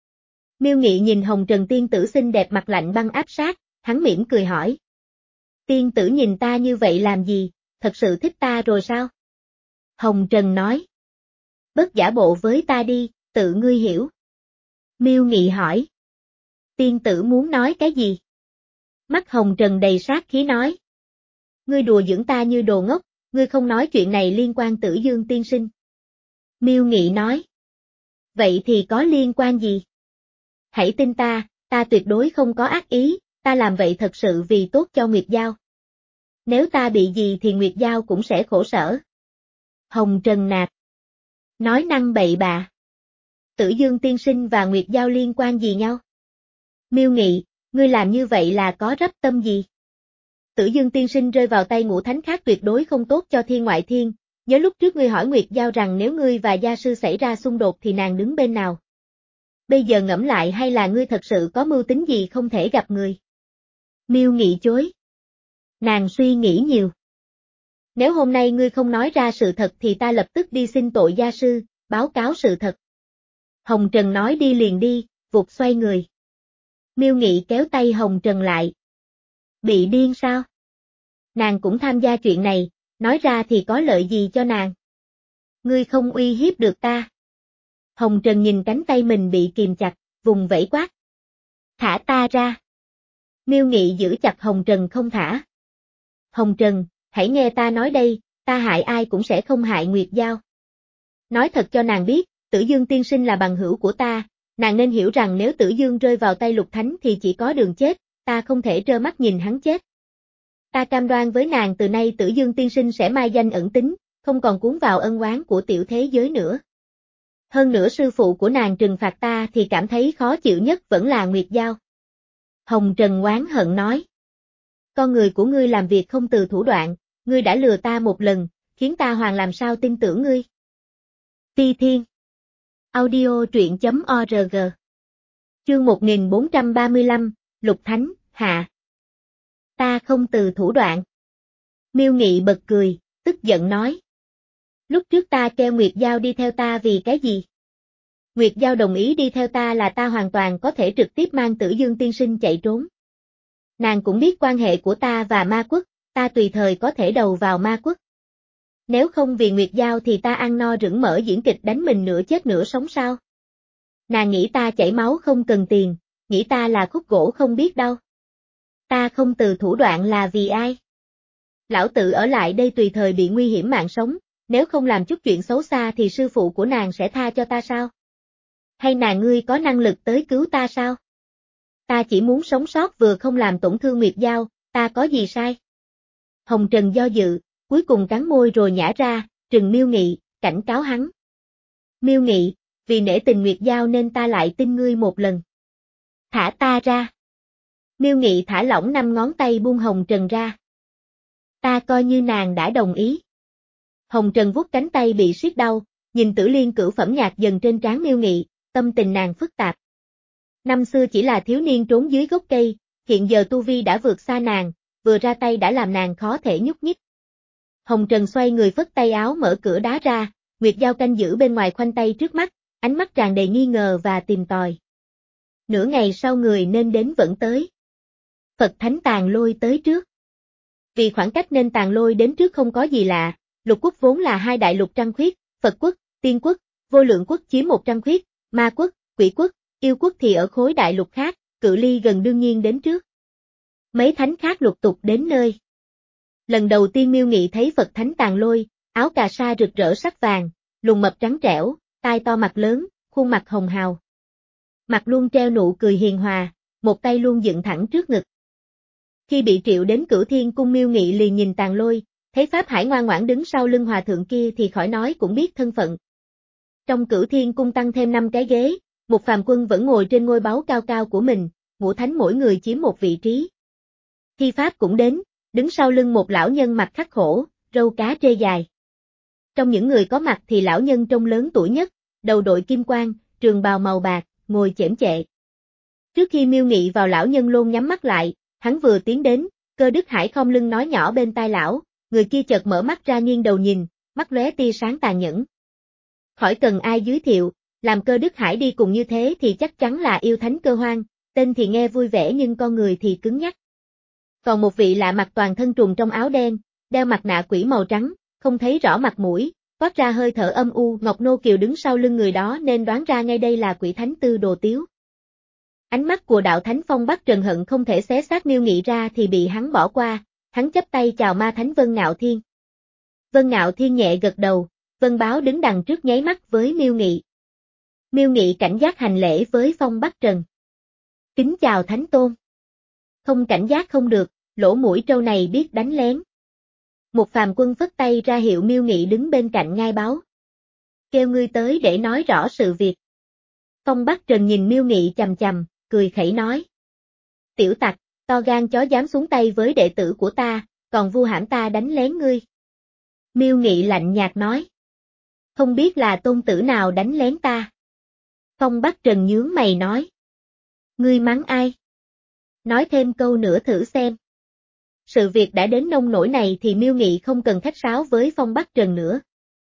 Miêu Nghị nhìn Hồng Trần tiên tử xinh đẹp mặt lạnh băng áp sát, hắn mỉm cười hỏi. Tiên tử nhìn ta như vậy làm gì, thật sự thích ta rồi sao? Hồng Trần nói. Bớt giả bộ với ta đi, tự ngươi hiểu. Miêu Nghị hỏi. Tiên tử muốn nói cái gì? Mắt Hồng Trần đầy sát khí nói. Ngươi đùa giỡn ta như đồ ngốc, ngươi không nói chuyện này liên quan Tử Dương tiên sinh. Miêu Nghị nói. Vậy thì có liên quan gì? Hãy tin ta, ta tuyệt đối không có ác ý, ta làm vậy thật sự vì tốt cho Nguyệt Giao. Nếu ta bị gì thì Nguyệt Giao cũng sẽ khổ sở. Hồng Trần nạt. Nói năng bậy bạ. Tử Dương tiên sinh và Nguyệt Giao liên quan gì nhau? Miêu Nghị, ngươi làm như vậy là có rắp tâm gì? Tử Dương tiên sinh rơi vào tay ngũ thánh khác tuyệt đối không tốt cho thiên ngoại thiên, nhớ lúc trước ngươi hỏi Nguyệt Giao rằng nếu ngươi và gia sư xảy ra xung đột thì nàng đứng bên nào? Bây giờ ngẫm lại hay là ngươi thật sự có mưu tính gì không thể gặp người? Miêu Nghị chối. Nàng suy nghĩ nhiều. Nếu hôm nay ngươi không nói ra sự thật thì ta lập tức đi xin tội gia sư, báo cáo sự thật. Hồng Trần nói đi liền đi, vụt xoay người. Miêu Nghị kéo tay Hồng Trần lại. Bị điên sao? Nàng cũng tham gia chuyện này, nói ra thì có lợi gì cho nàng? Ngươi không uy hiếp được ta. Hồng Trần nhìn cánh tay mình bị kìm chặt, vùng vẫy quát. Thả ta ra. Miêu Nghị giữ chặt Hồng Trần không thả. Hồng Trần, hãy nghe ta nói đây, ta hại ai cũng sẽ không hại Nguyệt Giao. Nói thật cho nàng biết, Tử Dương tiên sinh là bằng hữu của ta, nàng nên hiểu rằng nếu Tử Dương rơi vào tay Lục Thánh thì chỉ có đường chết, ta không thể trơ mắt nhìn hắn chết. Ta cam đoan với nàng từ nay Tử Dương tiên sinh sẽ mai danh ẩn tính, không còn cuốn vào ân oán của tiểu thế giới nữa. Hơn nữa sư phụ của nàng trừng phạt ta thì cảm thấy khó chịu nhất vẫn là Nguyệt Giao. Hồng Trần oán hận nói. Con người của ngươi làm việc không từ thủ đoạn, ngươi đã lừa ta một lần, khiến ta hoàn làm sao tin tưởng ngươi. Ti Thiên. Audio truyện chấm org. Chương một nghìn bốn trăm ba mươi lăm, Lục Thánh, hạ. Ta không từ thủ đoạn. Miêu Nghị bật cười, tức giận nói. Lúc trước ta kêu Nguyệt Giao đi theo ta vì cái gì? Nguyệt Giao đồng ý đi theo ta là ta hoàn toàn có thể trực tiếp mang Tử Dương tiên sinh chạy trốn. Nàng cũng biết quan hệ của ta và ma quốc, ta tùy thời có thể đầu vào ma quốc. Nếu không vì Nguyệt Giao thì ta ăn no rửng mỡ diễn kịch đánh mình nửa chết nửa sống sao? Nàng nghĩ ta chảy máu không cần tiền, nghĩ ta là khúc gỗ không biết đâu. Ta không từ thủ đoạn là vì ai? Lão tự ở lại đây tùy thời bị nguy hiểm mạng sống, nếu không làm chút chuyện xấu xa thì sư phụ của nàng sẽ tha cho ta sao? Hay nàng ngươi có năng lực tới cứu ta sao? Ta chỉ muốn sống sót vừa không làm tổn thương Nguyệt Giao, ta có gì sai? Hồng Trần do dự, cuối cùng cắn môi rồi nhả ra, trừng Miêu Nghị, cảnh cáo hắn. Miêu Nghị, vì nể tình Nguyệt Giao nên ta lại tin ngươi một lần. Thả ta ra. Miêu Nghị thả lỏng năm ngón tay buông Hồng Trần ra. Ta coi như nàng đã đồng ý. Hồng Trần vuốt cánh tay bị siết đau, nhìn Tử Liên cửu phẩm nhạt dần trên trán Miêu Nghị, tâm tình nàng phức tạp. Năm xưa chỉ là thiếu niên trốn dưới gốc cây, hiện giờ tu vi đã vượt xa nàng, vừa ra tay đã làm nàng khó thể nhúc nhích. Hồng Trần xoay người phất tay áo mở cửa đá ra, Nguyệt Giao canh giữ bên ngoài khoanh tay trước mắt, ánh mắt tràn đầy nghi ngờ và tìm tòi. Nửa ngày sau người nên đến vẫn tới. Phật Thánh Tàn Lôi tới trước. Vì khoảng cách nên Tàn Lôi đến trước không có gì lạ, lục quốc vốn là hai đại lục trăng khuyết, Phật quốc, Tiên quốc, Vô Lượng quốc chiếm một trăng khuyết, Ma quốc, Quỷ quốc, Yêu quốc thì ở khối đại lục khác, cự ly gần đương nhiên đến trước. Mấy thánh khác lục tục đến nơi. Lần đầu tiên Miêu Nghị thấy Phật Thánh Tàn Lôi, áo cà sa rực rỡ sắc vàng, lùn mập trắng trẻo, tai to mặt lớn, khuôn mặt hồng hào. Mặt luôn treo nụ cười hiền hòa, một tay luôn dựng thẳng trước ngực. Khi bị triệu đến Cửu Thiên cung Miêu Nghị liền nhìn Tàn Lôi, thấy Pháp Hải ngoan ngoãn đứng sau lưng hòa thượng kia thì khỏi nói cũng biết thân phận. Trong Cửu Thiên cung tăng thêm năm cái ghế, một phàm quân vẫn ngồi trên ngôi báu cao cao của mình, ngũ thánh mỗi người chiếm một vị trí. Thi Pháp cũng đến, đứng sau lưng một lão nhân mặt khắc khổ, râu cá trê dài. Trong những người có mặt thì lão nhân trông lớn tuổi nhất, đầu đội kim quan, trường bào màu bạc, ngồi chễm chệ. Trước khi Miêu Nghị vào lão nhân luôn nhắm mắt lại, hắn vừa tiến đến, Cơ Đức Hải khom lưng nói nhỏ bên tai lão, người kia chợt mở mắt ra nghiêng đầu nhìn, mắt lóe tia sáng tàn nhẫn. Khỏi cần ai giới thiệu, làm Cơ Đức Hải đi cùng như thế thì chắc chắn là yêu thánh Cơ Hoang, tên thì nghe vui vẻ nhưng con người thì cứng nhắc. Còn một vị lạ mặt toàn thân trùm trong áo đen, đeo mặt nạ quỷ màu trắng, không thấy rõ mặt mũi, toát ra hơi thở âm u. Ngọc Nô Kiều đứng sau lưng người đó nên đoán ra ngay đây là quỷ thánh Tư Đồ Tiếu. Ánh mắt của đạo thánh Phong Bắc Trần hận không thể xé xác Miêu Nghị ra thì bị hắn bỏ qua, hắn chắp tay chào ma thánh Vân Ngạo Thiên. Vân Ngạo Thiên nhẹ gật đầu, Vân Báo đứng đằng trước nháy mắt với Miêu Nghị. Miêu Nghị cảnh giác hành lễ với Phong Bắc Trần. Kính chào Thánh Tôn. Không cảnh giác không được, lỗ mũi trâu này biết đánh lén. Một phàm quân phất tay ra hiệu Miêu Nghị đứng bên cạnh ngai báo. Kêu ngươi tới để nói rõ sự việc. Phong Bắc Trần nhìn Miêu Nghị chằm chằm, cười khẩy nói. Tiểu tặc, to gan chó dám xuống tay với đệ tử của ta, còn vu hãm ta đánh lén ngươi. Miêu Nghị lạnh nhạt nói. Không biết là tôn tử nào đánh lén ta. Phong Bắc Trần nhướng mày nói. Ngươi mắng ai? Nói thêm câu nữa thử xem. Sự việc đã đến nông nỗi này thì Miêu Nghị không cần khách sáo với Phong Bắc Trần nữa.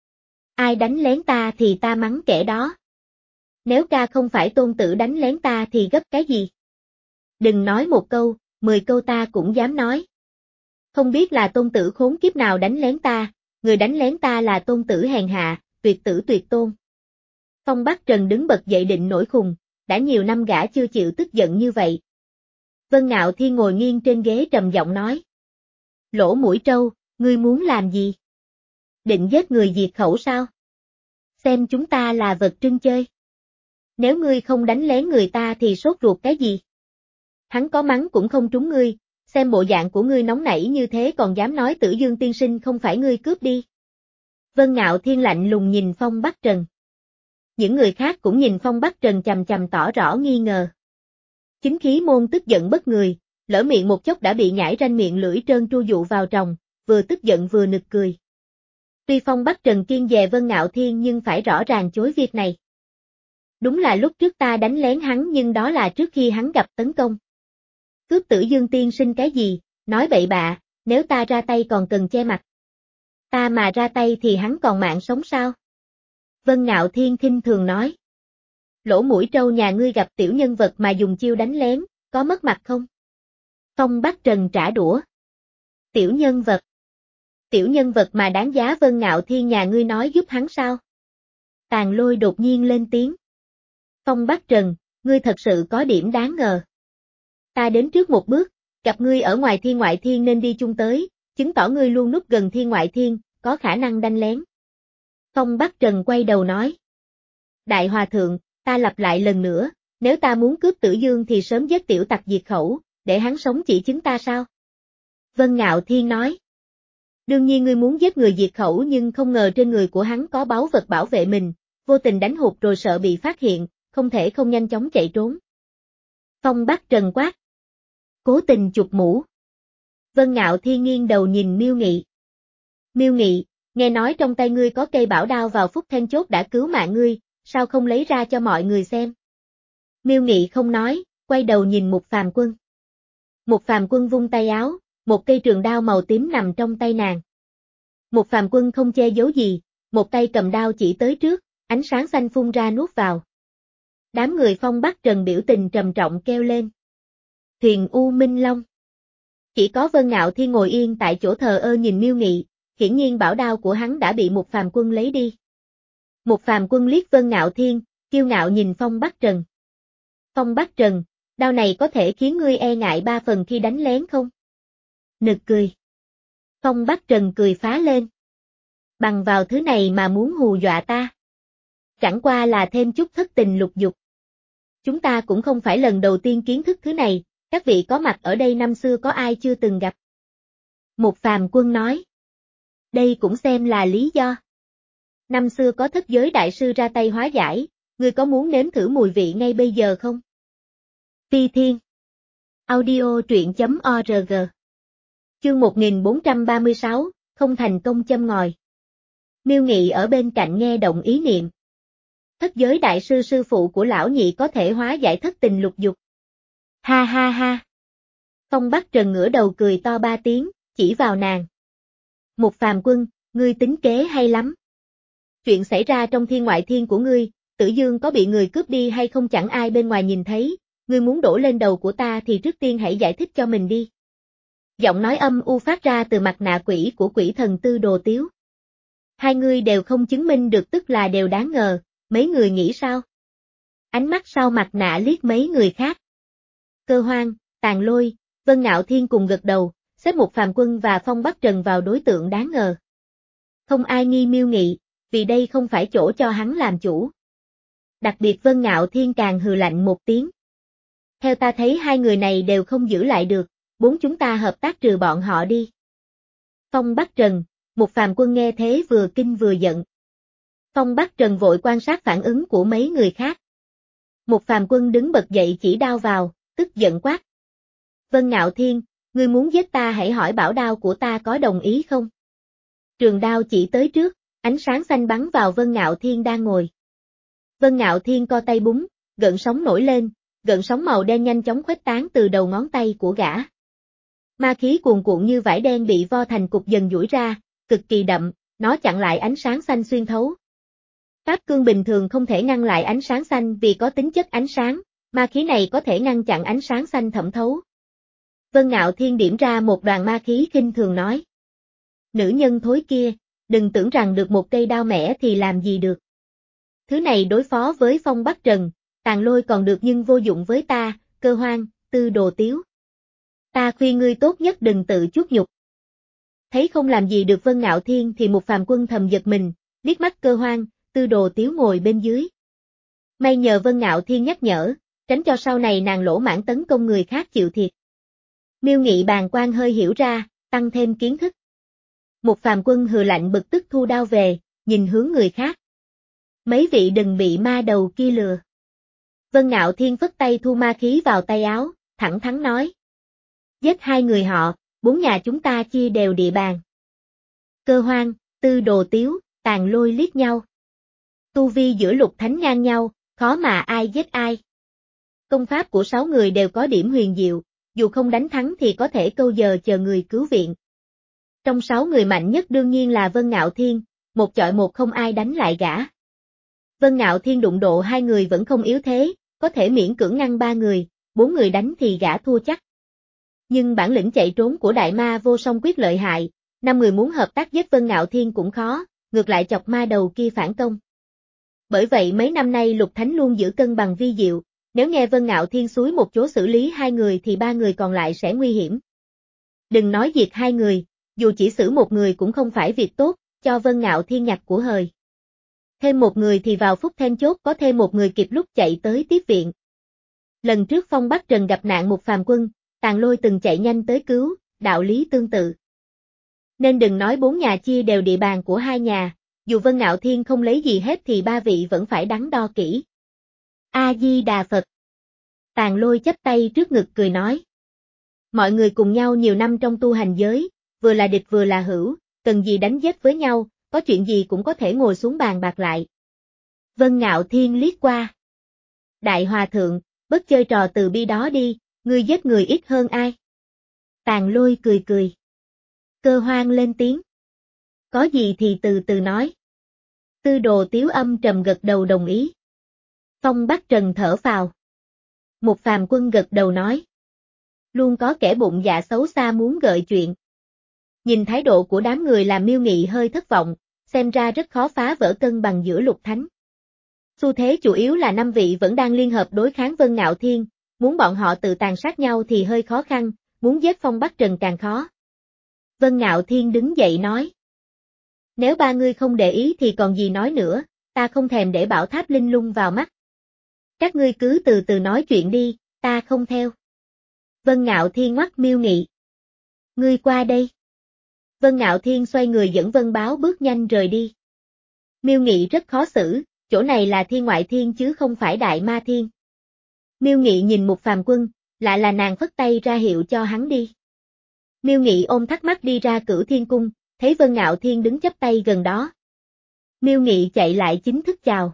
Ai đánh lén ta thì ta mắng kẻ đó. Nếu ca không phải tôn tử đánh lén ta thì gấp cái gì? Đừng nói một câu, mười câu ta cũng dám nói. Không biết là tôn tử khốn kiếp nào đánh lén ta, người đánh lén ta là tôn tử hèn hạ, tuyệt tử tuyệt tôn. Phong Bắc Trần đứng bật dậy định nổi khùng, đã nhiều năm gã chưa chịu tức giận như vậy. Vân Ngạo Thiên ngồi nghiêng trên ghế trầm giọng nói. Lỗ mũi trâu, ngươi muốn làm gì? Định giết người diệt khẩu sao? Xem chúng ta là vật trưng chơi. Nếu ngươi không đánh lén người ta thì sốt ruột cái gì? Hắn có mắng cũng không trúng ngươi, xem bộ dạng của ngươi nóng nảy như thế còn dám nói Tử Dương tiên sinh không phải ngươi cướp đi. Vân Ngạo Thiên lạnh lùng nhìn Phong Bắc Trần. Những người khác cũng nhìn Phong Bắc Trần chằm chằm tỏ rõ nghi ngờ. Chính khí môn tức giận bất người, lỡ miệng một chốc đã bị nhảy ranh miệng lưỡi trơn tru dụ vào tròng, vừa tức giận vừa nực cười. Tuy Phong Bắc Trần kiêng dè Vân Ngạo Thiên nhưng phải rõ ràng chối việc này. Đúng là lúc trước ta đánh lén hắn nhưng đó là trước khi hắn gặp tấn công. Cướp Tử Dương tiên sinh cái gì, nói bậy bạ, nếu ta ra tay còn cần che mặt. Ta mà ra tay thì hắn còn mạng sống sao? Vân Ngạo Thiên khinh thường nói. Lỗ mũi trâu nhà ngươi gặp tiểu nhân vật mà dùng chiêu đánh lén, có mất mặt không? Phong Bắc Trần trả đũa. Tiểu nhân vật. Tiểu nhân vật mà đáng giá Vân Ngạo Thiên nhà ngươi nói giúp hắn sao? Tàn Lôi đột nhiên lên tiếng. Phong Bắc Trần, ngươi thật sự có điểm đáng ngờ. Ta đến trước một bước, gặp ngươi ở ngoài thiên ngoại thiên nên đi chung tới, chứng tỏ ngươi luôn núp gần thiên ngoại thiên, có khả năng đánh lén. Phong Bắc Trần quay đầu nói. Đại Hòa Thượng, ta lặp lại lần nữa, nếu ta muốn cướp Tử Dương thì sớm giết tiểu tặc diệt khẩu, để hắn sống chỉ chứng ta sao? Vân Ngạo Thiên nói. Đương nhiên ngươi muốn giết người diệt khẩu nhưng không ngờ trên người của hắn có báu vật bảo vệ mình, vô tình đánh hụt rồi sợ bị phát hiện, không thể không nhanh chóng chạy trốn. Phong Bắc Trần quát. Cố tình chụp mũ. Vân Ngạo Thiên nghiêng đầu nhìn Miêu Nghị. Miêu Nghị, nghe nói trong tay ngươi có cây bảo đao vào phút then chốt đã cứu mạng ngươi, sao không lấy ra cho mọi người xem? Miêu Nghị không nói, quay đầu nhìn Mục Phàm Quân. Mục Phàm Quân vung tay áo, một cây trường đao màu tím nằm trong tay nàng. Mục Phàm Quân không che giấu gì, một tay cầm đao chỉ tới trước, ánh sáng xanh phun ra nuốt vào. Đám người Phong Bắc Trần biểu tình trầm trọng kêu lên. Thuyền U Minh Long. Chỉ có Vân Ngạo Thiên ngồi yên tại chỗ thờ ơ nhìn Miêu Nghị, hiển nhiên bảo đao của hắn đã bị Mục Phàm Quân lấy đi. Mục Phàm Quân liếc Vân Ngạo Thiên, kiêu ngạo nhìn Phong Bắc Trần. Phong Bắc Trần, đao này có thể khiến ngươi e ngại ba phần khi đánh lén không? Nực cười. Phong Bắc Trần cười phá lên. Bằng vào thứ này mà muốn hù dọa ta. Chẳng qua là thêm chút thất tình lục dục. Chúng ta cũng không phải lần đầu tiên kiến thức thứ này, các vị có mặt ở đây năm xưa có ai chưa từng gặp. Mục Phàm Quân nói. Đây cũng xem là lý do. Năm xưa có thất giới đại sư ra tay hóa giải, ngươi có muốn nếm thử mùi vị ngay bây giờ không? Phi Thiên. Audio truyện chấm org. Chương một nghìn bốn trăm ba mươi sáu, không thành công châm ngòi. Miêu Nghị ở bên cạnh nghe động ý niệm. Thất giới đại sư sư phụ của lão nhị có thể hóa giải thất tình lục dục. Ha ha ha. Phong Bắc Trần ngửa đầu cười to ba tiếng, chỉ vào nàng. Mục Phàm Quân, ngươi tính kế hay lắm. Chuyện xảy ra trong thiên ngoại thiên của ngươi, Tử Dương có bị người cướp đi hay không chẳng ai bên ngoài nhìn thấy, ngươi muốn đổ lên đầu của ta thì trước tiên hãy giải thích cho mình đi. Giọng nói âm u phát ra từ mặt nạ quỷ của quỷ thần Tư Đồ Tiếu. Hai người đều không chứng minh được tức là đều đáng ngờ, mấy người nghĩ sao? Ánh mắt sau mặt nạ liếc mấy người khác. Cơ Hoang, Tàn Lôi, Vân Ngạo Thiên cùng gật đầu, xếp Mục Phàm Quân và Phong Bắc Trần vào đối tượng đáng ngờ. Không ai nghi Miêu Nghị, vì đây không phải chỗ cho hắn làm chủ. Đặc biệt Vân Ngạo Thiên càng hừ lạnh một tiếng. Theo ta thấy hai người này đều không giữ lại được, bốn chúng ta hợp tác trừ bọn họ đi. Phong Bắc Trần, Mục Phàm Quân nghe thế vừa kinh vừa giận. Phong Bắc Trần vội quan sát phản ứng của mấy người khác. Mục Phàm Quân đứng bật dậy chỉ đao vào, tức giận quát. Vân Ngạo Thiên, ngươi muốn giết ta hãy hỏi bảo đao của ta có đồng ý không? Trường đao chỉ tới trước, ánh sáng xanh bắn vào Vân Ngạo Thiên đang ngồi. Vân Ngạo Thiên co tay búng, gợn sóng nổi lên, gợn sóng màu đen nhanh chóng khuếch tán từ đầu ngón tay của gã. Ma khí cuồn cuộn như vải đen bị vo thành cục dần duỗi ra, cực kỳ đậm, nó chặn lại ánh sáng xanh xuyên thấu. Pháp cương bình thường không thể ngăn lại ánh sáng xanh vì có tính chất ánh sáng, ma khí này có thể ngăn chặn ánh sáng xanh thẩm thấu. Vân Ngạo Thiên điểm ra một đoàn ma khí khinh thường nói. Nữ nhân thối kia, đừng tưởng rằng được một cây đao mẻ thì làm gì được. Thứ này đối phó với Phong Bắc Trần, Tàn Lôi còn được nhưng vô dụng với ta, Cơ Hoang, Tư Đồ Tiếu. Ta khuyên ngươi tốt nhất đừng tự chuốc nhục. Thấy không làm gì được Vân Ngạo Thiên thì Mục Phàm Quân thầm giật mình, liếc mắt Cơ Hoang, Tư Đồ Tiếu ngồi bên dưới. May nhờ Vân Ngạo Thiên nhắc nhở, tránh cho sau này nàng lỗ mãng tấn công người khác chịu thiệt. Miêu Nghị bàng quan hơi hiểu ra, tăng thêm kiến thức. Mục Phàm Quân hừ lạnh bực tức thu đao về, nhìn hướng người khác. Mấy vị đừng bị ma đầu kia lừa. Vân Ngạo Thiên phất tay thu ma khí vào tay áo, thẳng thắn nói. Giết hai người họ, bốn nhà chúng ta chia đều địa bàn. Cơ Hoan, Tư Đồ Tiếu, Tàn Lôi liếc nhau. Tu vi giữa lục thánh ngang nhau, khó mà ai giết ai. Công pháp của sáu người đều có điểm huyền diệu, dù không đánh thắng thì có thể câu giờ chờ người cứu viện. Trong sáu người mạnh nhất đương nhiên là Vân Ngạo Thiên, một chọi một không ai đánh lại gã. Vân Ngạo Thiên đụng độ hai người vẫn không yếu thế, có thể miễn cưỡng ngăn ba người, bốn người đánh thì gã thua chắc. Nhưng bản lĩnh chạy trốn của đại ma vô song quyết lợi hại, năm người muốn hợp tác giết Vân Ngạo Thiên cũng khó, ngược lại chọc ma đầu kia phản công. Bởi vậy mấy năm nay Lục Thánh luôn giữ cân bằng vi diệu, nếu nghe Vân Ngạo Thiên xúi một chỗ xử lý hai người thì ba người còn lại sẽ nguy hiểm. Đừng nói diệt hai người, dù chỉ xử một người cũng không phải việc tốt, cho Vân Ngạo Thiên nhặt của hời. Thêm một người thì vào phút then chốt có thêm một người kịp lúc chạy tới tiếp viện. Lần trước Phong Bắc Trần gặp nạn một phàm quân, Tàn Lôi từng chạy nhanh tới cứu, đạo lý tương tự. Nên đừng nói bốn nhà chia đều địa bàn của hai nhà, dù Vân Ngạo Thiên không lấy gì hết thì ba vị vẫn phải đắn đo kỹ. A-di-đà Phật. Tàn Lôi chắp tay trước ngực cười nói. Mọi người cùng nhau nhiều năm trong tu hành giới, vừa là địch vừa là hữu, cần gì đánh giết với nhau, có chuyện gì cũng có thể ngồi xuống bàn bạc lại. Vân Ngạo Thiên liếc qua. Đại Hòa Thượng, bớt chơi trò từ bi đó đi, ngươi giết người ít hơn ai. Tàn Lôi cười cười. Cơ Hoan lên tiếng. Có gì thì từ từ nói. Tư Đồ Tiếu âm trầm gật đầu đồng ý. Phong Bắc Trần thở phào. Một phàm quân gật đầu nói. Luôn có kẻ bụng dạ xấu xa muốn gợi chuyện. Nhìn thái độ của đám người làm Miêu Nghị hơi thất vọng, xem ra rất khó phá vỡ cân bằng giữa lục thánh. Xu thế chủ yếu là năm vị vẫn đang liên hợp đối kháng Vân Ngạo Thiên, muốn bọn họ tự tàn sát nhau thì hơi khó khăn, muốn giết Phong Bắc Trần càng khó. Vân Ngạo Thiên đứng dậy nói. Nếu ba ngươi không để ý thì còn gì nói nữa, ta không thèm để bảo tháp linh lung vào mắt. Các ngươi cứ từ từ nói chuyện đi, ta không theo. Vân Ngạo Thiên ngoắt Miêu Nghị. Ngươi qua đây. Vân Ngạo Thiên xoay người dẫn Vân Báo bước nhanh rời đi. Miêu Nghị rất khó xử, chỗ này là thiên ngoại thiên chứ không phải đại ma thiên. Miêu Nghị nhìn một phàm quân, lại là nàng phất tay ra hiệu cho hắn đi. Miêu Nghị ôm thắc mắc đi ra Cửu Thiên Cung, thấy Vân Ngạo Thiên đứng chắp tay gần đó. Miêu Nghị chạy lại chính thức chào.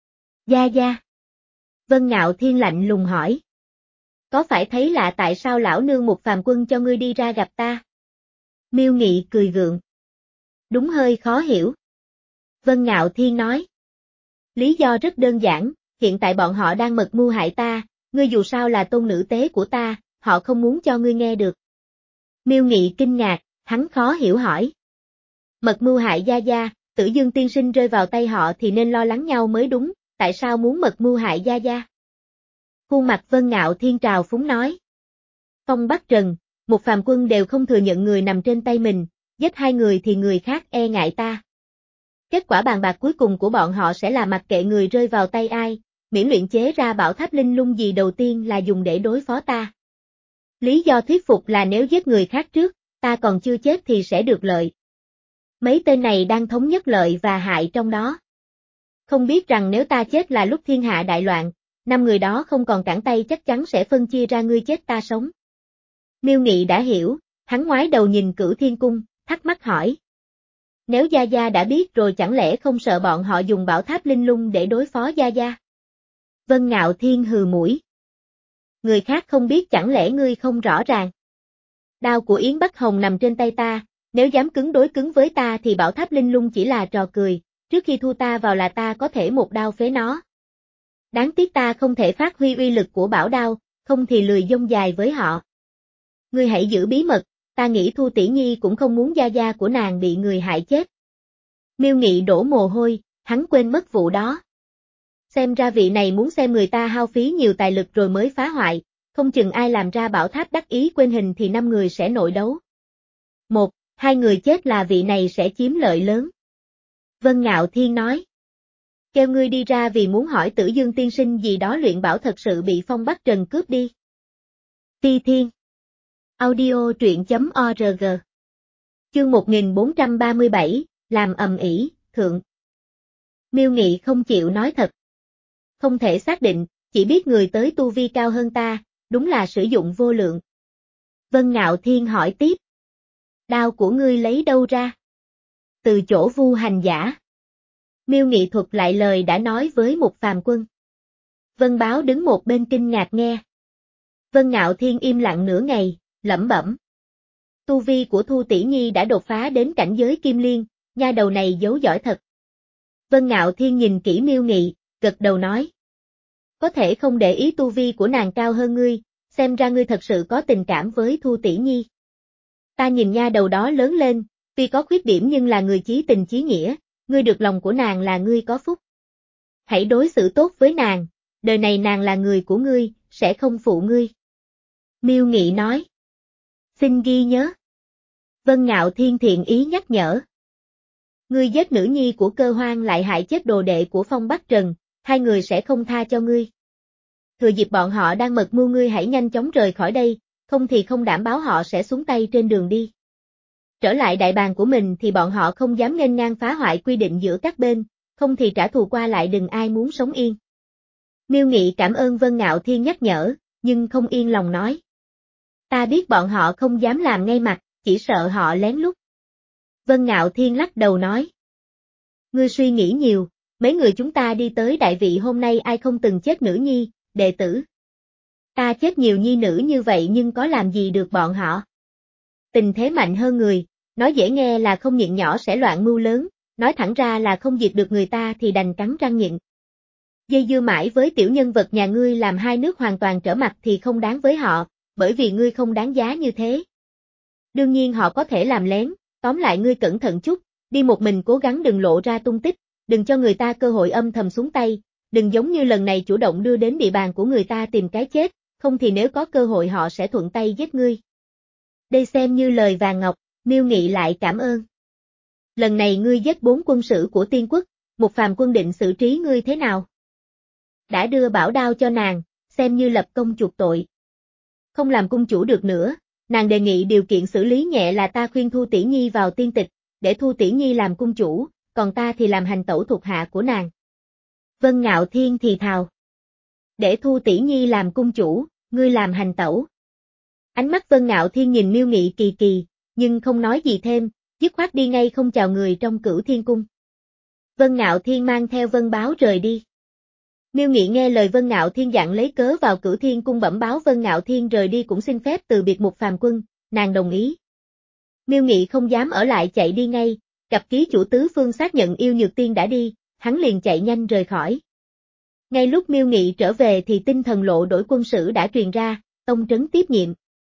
Gia gia. Vân Ngạo Thiên lạnh lùng hỏi. Có phải thấy lạ tại sao lão nương một phàm quân cho ngươi đi ra gặp ta? Miêu Nghị cười gượng. Đúng hơi khó hiểu. Vân Ngạo Thiên nói. Lý do rất đơn giản, hiện tại bọn họ đang mật mưu hại ta, ngươi dù sao là tôn nữ tế của ta, họ không muốn cho ngươi nghe được. Miêu Nghị kinh ngạc, hắn khó hiểu hỏi. Mật mưu hại gia gia, Tử Dương tiên sinh rơi vào tay họ thì nên lo lắng nhau mới đúng, tại sao muốn mật mưu hại gia gia? Khuôn mặt Vân Ngạo Thiên trào phúng nói. Phong Bắc Trần, một phàm quân đều không thừa nhận người nằm trên tay mình, giết hai người thì người khác e ngại ta. Kết quả bàn bạc cuối cùng của bọn họ sẽ là mặc kệ người rơi vào tay ai, miễn luyện chế ra bảo tháp linh lung gì đầu tiên là dùng để đối phó ta. Lý do thuyết phục là nếu giết người khác trước, ta còn chưa chết thì sẽ được lợi. Mấy tên này đang thống nhất lợi và hại trong đó. Không biết rằng nếu ta chết là lúc thiên hạ đại loạn, năm người đó không còn cản tay chắc chắn sẽ phân chia ra ngươi chết ta sống. Miêu Nghị đã hiểu, hắn ngoái đầu nhìn Cửu Thiên Cung, thắc mắc hỏi. Nếu Gia Gia đã biết rồi chẳng lẽ không sợ bọn họ dùng bảo tháp linh lung để đối phó Gia Gia? Vân Ngạo Thiên hừ mũi. Người khác không biết chẳng lẽ ngươi không rõ ràng. Đao của Yến Bắc Hồng nằm trên tay ta, nếu dám cứng đối cứng với ta thì bảo tháp linh lung chỉ là trò cười, trước khi thu ta vào là ta có thể một đao phế nó. Đáng tiếc ta không thể phát huy uy lực của bảo đao, không thì lười dông dài với họ. Ngươi hãy giữ bí mật, ta nghĩ Thu Tỷ Nhi cũng không muốn Gia Gia của nàng bị người hại chết. Miêu Nghị đổ mồ hôi, hắn quên mất vụ đó. Xem ra vị này muốn xem người ta hao phí nhiều tài lực rồi mới phá hoại, không chừng ai làm ra bảo tháp đắc ý quên hình thì năm người sẽ nội đấu. Một, hai người chết là vị này sẽ chiếm lợi lớn. Vân Ngạo Thiên nói. Kêu ngươi đi ra vì muốn hỏi Tử Dương tiên sinh gì đó luyện bảo thật sự bị Phong Bắc Trần cướp đi. Phi Thiên. Audio truyện chấm org. Chương một nghìn bốn trăm ba mươi bảy, làm ầm ĩ, thượng. Miêu Nghị không chịu nói thật. Không thể xác định, chỉ biết người tới tu vi cao hơn ta, đúng là sử dụng vô lượng. Vân Ngạo Thiên hỏi tiếp. Đao của ngươi lấy đâu ra? Từ chỗ vu hành giả. Miêu Nghị thuật lại lời đã nói với một phàm quân. Vân Báo đứng một bên kinh ngạc nghe. Vân Ngạo Thiên im lặng nửa ngày, lẩm bẩm. Tu vi của Thu Tỷ Nhi đã đột phá đến cảnh giới kim liên, nha đầu này giấu giỏi thật. Vân Ngạo Thiên nhìn kỹ Miêu Nghị, gật đầu nói. Có thể không để ý tu vi của nàng cao hơn ngươi, xem ra ngươi thật sự có tình cảm với Thu Tỷ Nhi. Ta nhìn nha đầu đó lớn lên, tuy có khuyết điểm nhưng là người chí tình chí nghĩa, ngươi được lòng của nàng là ngươi có phúc. Hãy đối xử tốt với nàng, đời này nàng là người của ngươi, sẽ không phụ ngươi. Miêu Nghị nói. Xin ghi nhớ. Vân Ngạo Thiên thiện ý nhắc nhở. Ngươi giết nữ nhi của Cơ Hoang lại hại chết đồ đệ của Phong Bắc Trần, hai người sẽ không tha cho ngươi. Thừa dịp bọn họ đang mật mưu ngươi hãy nhanh chóng rời khỏi đây, không thì không đảm bảo họ sẽ xuống tay trên đường đi. Trở lại đại bàng của mình thì bọn họ không dám nghênh ngang phá hoại quy định giữa các bên, không thì trả thù qua lại đừng ai muốn sống yên. Miêu Nghị cảm ơn Vân Ngạo Thiên nhắc nhở, nhưng không yên lòng nói. Ta biết bọn họ không dám làm ngay mặt, chỉ sợ họ lén lút. Vân Ngạo Thiên lắc đầu nói. Ngươi suy nghĩ nhiều, mấy người chúng ta đi tới đại vị hôm nay ai không từng chết nữ nhi, đệ tử. Ta chết nhiều nhi nữ như vậy nhưng có làm gì được bọn họ. Tình thế mạnh hơn người, nói dễ nghe là không nhịn nhỏ sẽ loạn mưu lớn, nói thẳng ra là không diệt được người ta thì đành cắn răng nhịn. Dây dưa mãi với tiểu nhân vật nhà ngươi làm hai nước hoàn toàn trở mặt thì không đáng với họ, bởi vì ngươi không đáng giá như thế. Đương nhiên họ có thể làm lén, tóm lại ngươi cẩn thận chút, đi một mình cố gắng đừng lộ ra tung tích, đừng cho người ta cơ hội âm thầm xuống tay, đừng giống như lần này chủ động đưa đến địa bàn của người ta tìm cái chết, không thì nếu có cơ hội họ sẽ thuận tay giết ngươi. Đây xem như lời vàng ngọc, Miêu Nghị lại cảm ơn. Lần này ngươi giết bốn quân sử của tiên quốc, một phàm quân định xử trí ngươi thế nào? Đã đưa bảo đao cho nàng, xem như lập công chuộc tội. Không làm cung chủ được nữa, nàng đề nghị điều kiện xử lý nhẹ là ta khuyên Thu Tỷ Nhi vào tiên tịch, để Thu Tỷ Nhi làm cung chủ, còn ta thì làm hành tẩu thuộc hạ của nàng. Vân Ngạo Thiên thì thào. Để Thu Tỷ Nhi làm cung chủ, ngươi làm hành tẩu. Ánh mắt Vân Ngạo Thiên nhìn Miêu Nghị kỳ kỳ, nhưng không nói gì thêm, dứt khoát đi ngay không chào người trong Cửu Thiên Cung. Vân Ngạo Thiên mang theo Vân Báo rời đi. Miêu Nghị nghe lời Vân Ngạo Thiên dặn lấy cớ vào Cửu Thiên Cung bẩm báo Vân Ngạo Thiên rời đi cũng xin phép từ biệt một phàm quân, nàng đồng ý. Miêu Nghị không dám ở lại chạy đi ngay, gặp ký chủ tứ phương xác nhận Yêu Nhược Tiên đã đi, hắn liền chạy nhanh rời khỏi. Ngay lúc Miêu Nghị trở về thì tinh thần lộ đổi quân sử đã truyền ra, tông trấn tiếp nhiệm.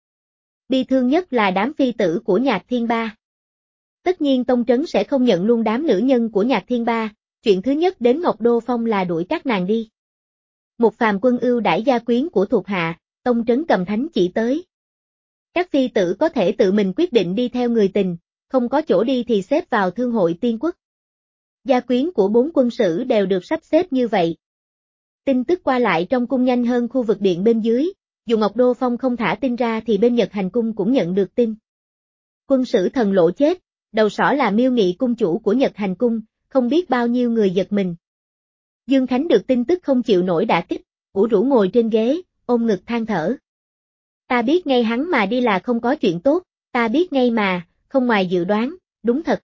Bi thương nhất là đám phi tử của Nhạc Thiên Ba. Tất nhiên tông trấn sẽ không nhận luôn đám nữ nhân của Nhạc Thiên Ba, chuyện thứ nhất đến Ngọc Đô Phong là đuổi các nàng đi. Một phàm quân ưu đãi gia quyến của thuộc hạ, tông trấn cầm thánh chỉ tới. Các phi tử có thể tự mình quyết định đi theo người tình, không có chỗ đi thì xếp vào thương hội tiên quốc. Gia quyến của bốn quân sử đều được sắp xếp như vậy. Tin tức qua lại trong cung nhanh hơn khu vực điện bên dưới, dù Ngọc Đô Phong không thả tin ra thì bên Nhật Hành Cung cũng nhận được tin. Quân sử thần lộ chết, đầu sỏ là Miêu Nghị cung chủ của Nhật Hành Cung, không biết bao nhiêu người giật mình. Dương Khánh được tin tức không chịu nổi đả kích, ủ rũ ngồi trên ghế, ôm ngực than thở. Ta biết ngay hắn mà đi là không có chuyện tốt, ta biết ngay mà, không ngoài dự đoán, đúng thật.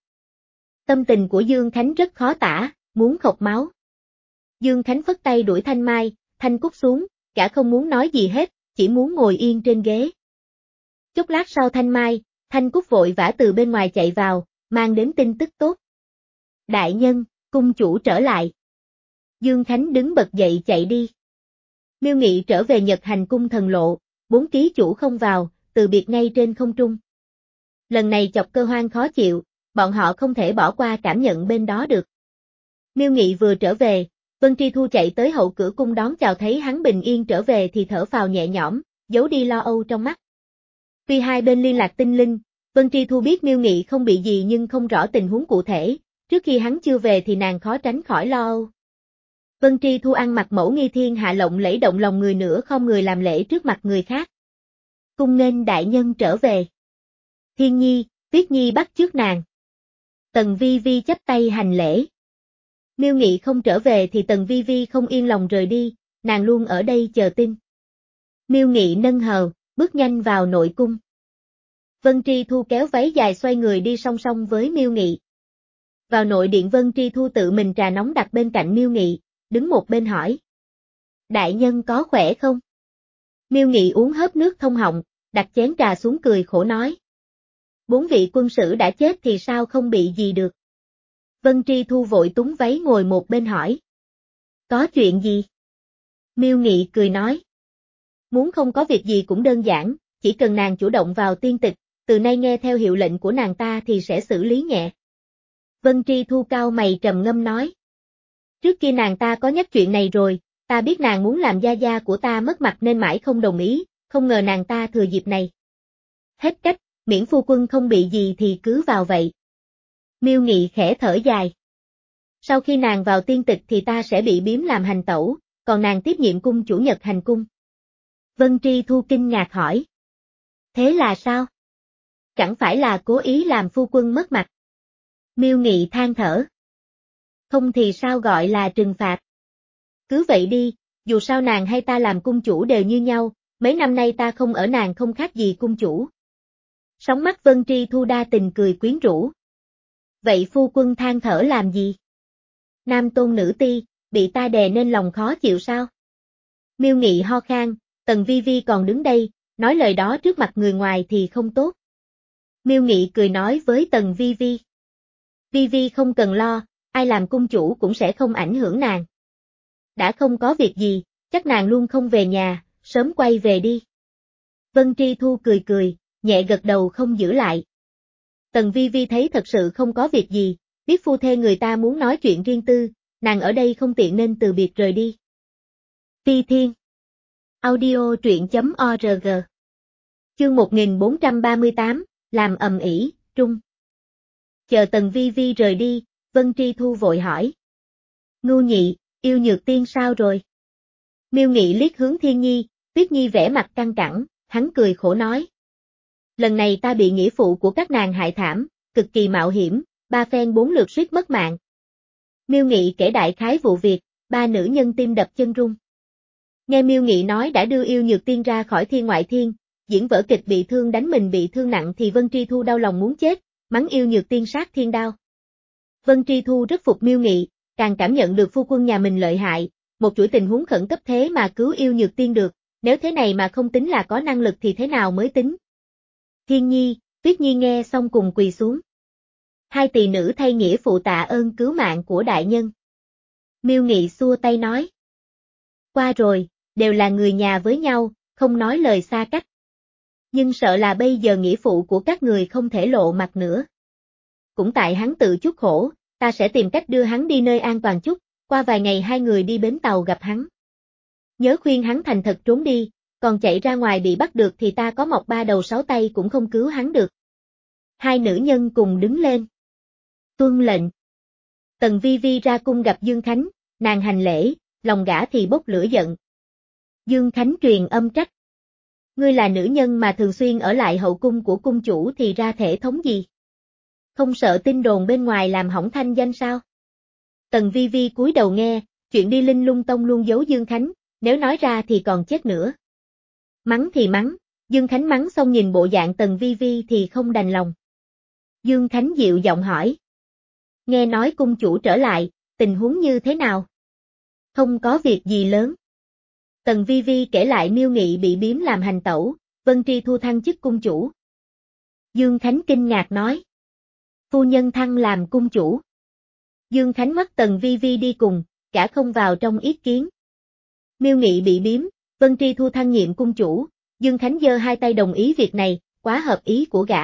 Tâm tình của Dương Khánh rất khó tả, muốn khộc máu. Dương Khánh phất tay đuổi Thanh Mai, Thanh Cúc xuống, cả không muốn nói gì hết, chỉ muốn ngồi yên trên ghế. Chốc lát sau Thanh Mai, Thanh Cúc vội vã từ bên ngoài chạy vào, mang đến tin tức tốt. Đại nhân, cung chủ trở lại. Dương Khánh đứng bật dậy chạy đi. Miêu Nghị trở về Nhật Hành Cung thần lộ, bốn ký chủ không vào, từ biệt ngay trên không trung. Lần này chọc Cơ Hoang khó chịu, bọn họ không thể bỏ qua cảm nhận bên đó được. Miêu Nghị vừa trở về, Vân Tri Thu chạy tới hậu cửa cung đón chào thấy hắn bình yên trở về thì thở phào nhẹ nhõm, giấu đi lo âu trong mắt. Tuy hai bên liên lạc tinh linh, Vân Tri Thu biết Miêu Nghị không bị gì nhưng không rõ tình huống cụ thể, trước khi hắn chưa về thì nàng khó tránh khỏi lo âu. Vân Tri Thu ăn mặc mẫu nghi thiên hạ lộng lẫy động lòng người nữa không người làm lễ trước mặt người khác. Cung nên đại nhân trở về. Thiên Nhi, Tuyết Nhi bắt trước nàng. Tần Vi Vi chắp tay hành lễ. Miêu Nghị không trở về thì Tần Vi Vi không yên lòng rời đi, nàng luôn ở đây chờ tin. Miêu Nghị nâng hờ, bước nhanh vào nội cung. Vân Tri Thu kéo váy dài xoay người đi song song với Miêu Nghị. Vào nội điện Vân Tri Thu tự mình trà nóng đặt bên cạnh Miêu Nghị, đứng một bên hỏi. Đại nhân có khỏe không? Miêu Nghị uống hớp nước thông họng, đặt chén trà xuống cười khổ nói. Bốn vị quân sử đã chết thì sao không bị gì được? Vân Tri Thu vội túng váy ngồi một bên hỏi. Có chuyện gì? Miêu Nghị cười nói. Muốn không có việc gì cũng đơn giản, chỉ cần nàng chủ động vào tiên tịch, từ nay nghe theo hiệu lệnh của nàng ta thì sẽ xử lý nhẹ. Vân Tri Thu cao mày trầm ngâm nói. Trước kia nàng ta có nhắc chuyện này rồi, ta biết nàng muốn làm gia gia của ta mất mặt nên mãi không đồng ý, không ngờ nàng ta thừa dịp này. Hết cách, miễn phu quân không bị gì thì cứ vào vậy. Miêu Nghị khẽ thở dài. Sau khi nàng vào tiên tịch thì ta sẽ bị biếm làm hành tẩu, còn nàng tiếp nhiệm cung chủ Nhật Hành Cung. Vân Tri Thu kinh ngạc hỏi. Thế là sao? Chẳng phải là cố ý làm phu quân mất mặt? Miêu Nghị than thở. Không thì sao gọi là trừng phạt? Cứ vậy đi, dù sao nàng hay ta làm cung chủ đều như nhau, mấy năm nay ta không ở nàng không khác gì cung chủ. Sóng mắt Vân Tri Thu đa tình cười quyến rũ. Vậy phu quân than thở làm gì? Nam tôn nữ ti, bị ta đè nên lòng khó chịu sao? Miêu Nghị ho khan, Tần Vi Vi còn đứng đây, nói lời đó trước mặt người ngoài thì không tốt. Miêu Nghị cười nói với Tần Vi Vi. Vi Vi không cần lo, ai làm cung chủ cũng sẽ không ảnh hưởng nàng. Đã không có việc gì, chắc nàng luôn không về nhà, sớm quay về đi. Vân Tri Thu cười cười, nhẹ gật đầu không giữ lại. Tần Vi Vi thấy thật sự không có việc gì, biết phu thê người ta muốn nói chuyện riêng tư, nàng ở đây không tiện nên từ biệt rời đi. Phi Thiên Audio truyện.org Chương một nghìn bốn trăm ba mươi tám, làm ầm ĩ, trung. Chờ Tần Vi Vi rời đi, Vân Tri Thu vội hỏi. Ngưu Nhị, yêu Nhược Tiên sao rồi? Miêu Nghị liếc hướng Thiên Nhi, Tuyết Nhi vẻ mặt căng cẳng, hắn cười khổ nói. Lần này ta bị nghĩa phụ của các nàng hại thảm, cực kỳ mạo hiểm, ba phen bốn lượt suýt mất mạng. Miêu Nghị kể đại khái vụ việc, ba nữ nhân tim đập chân rung. Nghe Miêu Nghị nói đã đưa yêu Nhược Tiên ra khỏi thiên ngoại thiên, diễn vở kịch bị thương đánh mình bị thương nặng thì Vân Tri Thu đau lòng muốn chết, mắng yêu Nhược Tiên sát thiên đao. Vân Tri Thu rất phục Miêu Nghị, càng cảm nhận được phu quân nhà mình lợi hại, một chuỗi tình huống khẩn cấp thế mà cứu yêu Nhược Tiên được, nếu thế này mà không tính là có năng lực thì thế nào mới tính. Thiên Nhi, Tuyết Nhi nghe xong cùng quỳ xuống. Hai tỳ nữ thay nghĩa phụ tạ ơn cứu mạng của đại nhân. Miêu Nghị xua tay nói. Qua rồi, đều là người nhà với nhau, không nói lời xa cách. Nhưng sợ là bây giờ nghĩa phụ của các người không thể lộ mặt nữa. Cũng tại hắn tự chuốc khổ, ta sẽ tìm cách đưa hắn đi nơi an toàn chút, qua vài ngày hai người đi bến tàu gặp hắn. Nhớ khuyên hắn thành thật trốn đi, còn chạy ra ngoài bị bắt được thì ta có mọc ba đầu sáu tay cũng không cứu hắn được. Hai nữ nhân cùng đứng lên. Tuân lệnh. Tần Vi Vi ra cung gặp Dương Khánh, nàng hành lễ, lòng gã thì bốc lửa giận. Dương Khánh truyền âm trách. Ngươi là nữ nhân mà thường xuyên ở lại hậu cung của cung chủ thì ra thể thống gì? Không sợ tin đồn bên ngoài làm hỏng thanh danh sao? Tần Vi Vi cúi đầu nghe, chuyện đi Linh Lung Tông luôn giấu Dương Khánh, nếu nói ra thì còn chết nữa. Mắng thì mắng, Dương Khánh mắng xong nhìn bộ dạng Tần Vi Vi thì không đành lòng. Dương Khánh dịu giọng hỏi. Nghe nói cung chủ trở lại, tình huống như thế nào? Không có việc gì lớn. Tần Vi Vi kể lại Miêu Nghị bị biếm làm hành tẩu, Vân Tri Thu thăng chức cung chủ. Dương Khánh kinh ngạc nói. Phu nhân thăng làm cung chủ. Dương Khánh mắt Tần Vi Vi đi cùng, cả không vào trong ý kiến. Miêu Nghị bị biếm, Vân Tri Thu thăng nhiệm cung chủ, Dương Khánh giơ hai tay đồng ý việc này, quá hợp ý của gã.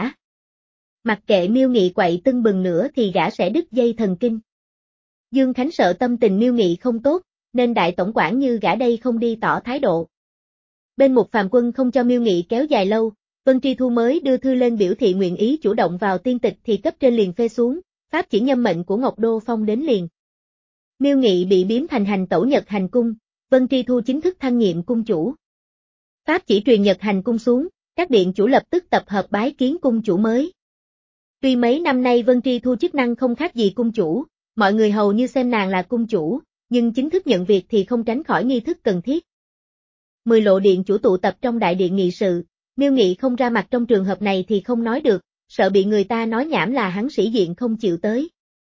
Mặc kệ Miêu Nghị quậy tưng bừng nữa thì gã sẽ đứt dây thần kinh. Dương Khánh sợ tâm tình Miêu Nghị không tốt, nên đại tổng quản như gã đây không đi tỏ thái độ. Bên Mục Phàm Quân không cho Miêu Nghị kéo dài lâu, Vân Tri Thu mới đưa thư lên biểu thị nguyện ý chủ động vào tiên tịch thì cấp trên liền phê xuống, pháp chỉ nhâm mệnh của Ngọc Đô Phong đến liền. Miêu Nghị bị biếm thành hành tẩu Nhật Hành Cung, Vân Tri Thu chính thức thăng nhiệm cung chủ. Pháp chỉ truyền Nhật Hành Cung xuống, các điện chủ lập tức tập hợp bái kiến cung chủ mới. Tuy mấy năm nay Vân Tri Thu chức năng không khác gì cung chủ, mọi người hầu như xem nàng là cung chủ, nhưng chính thức nhận việc thì không tránh khỏi nghi thức cần thiết. Mười lộ điện chủ tụ tập trong đại điện nghị sự, Miêu Nghị không ra mặt trong trường hợp này thì không nói được, sợ bị người ta nói nhảm là hắn sĩ diện không chịu tới.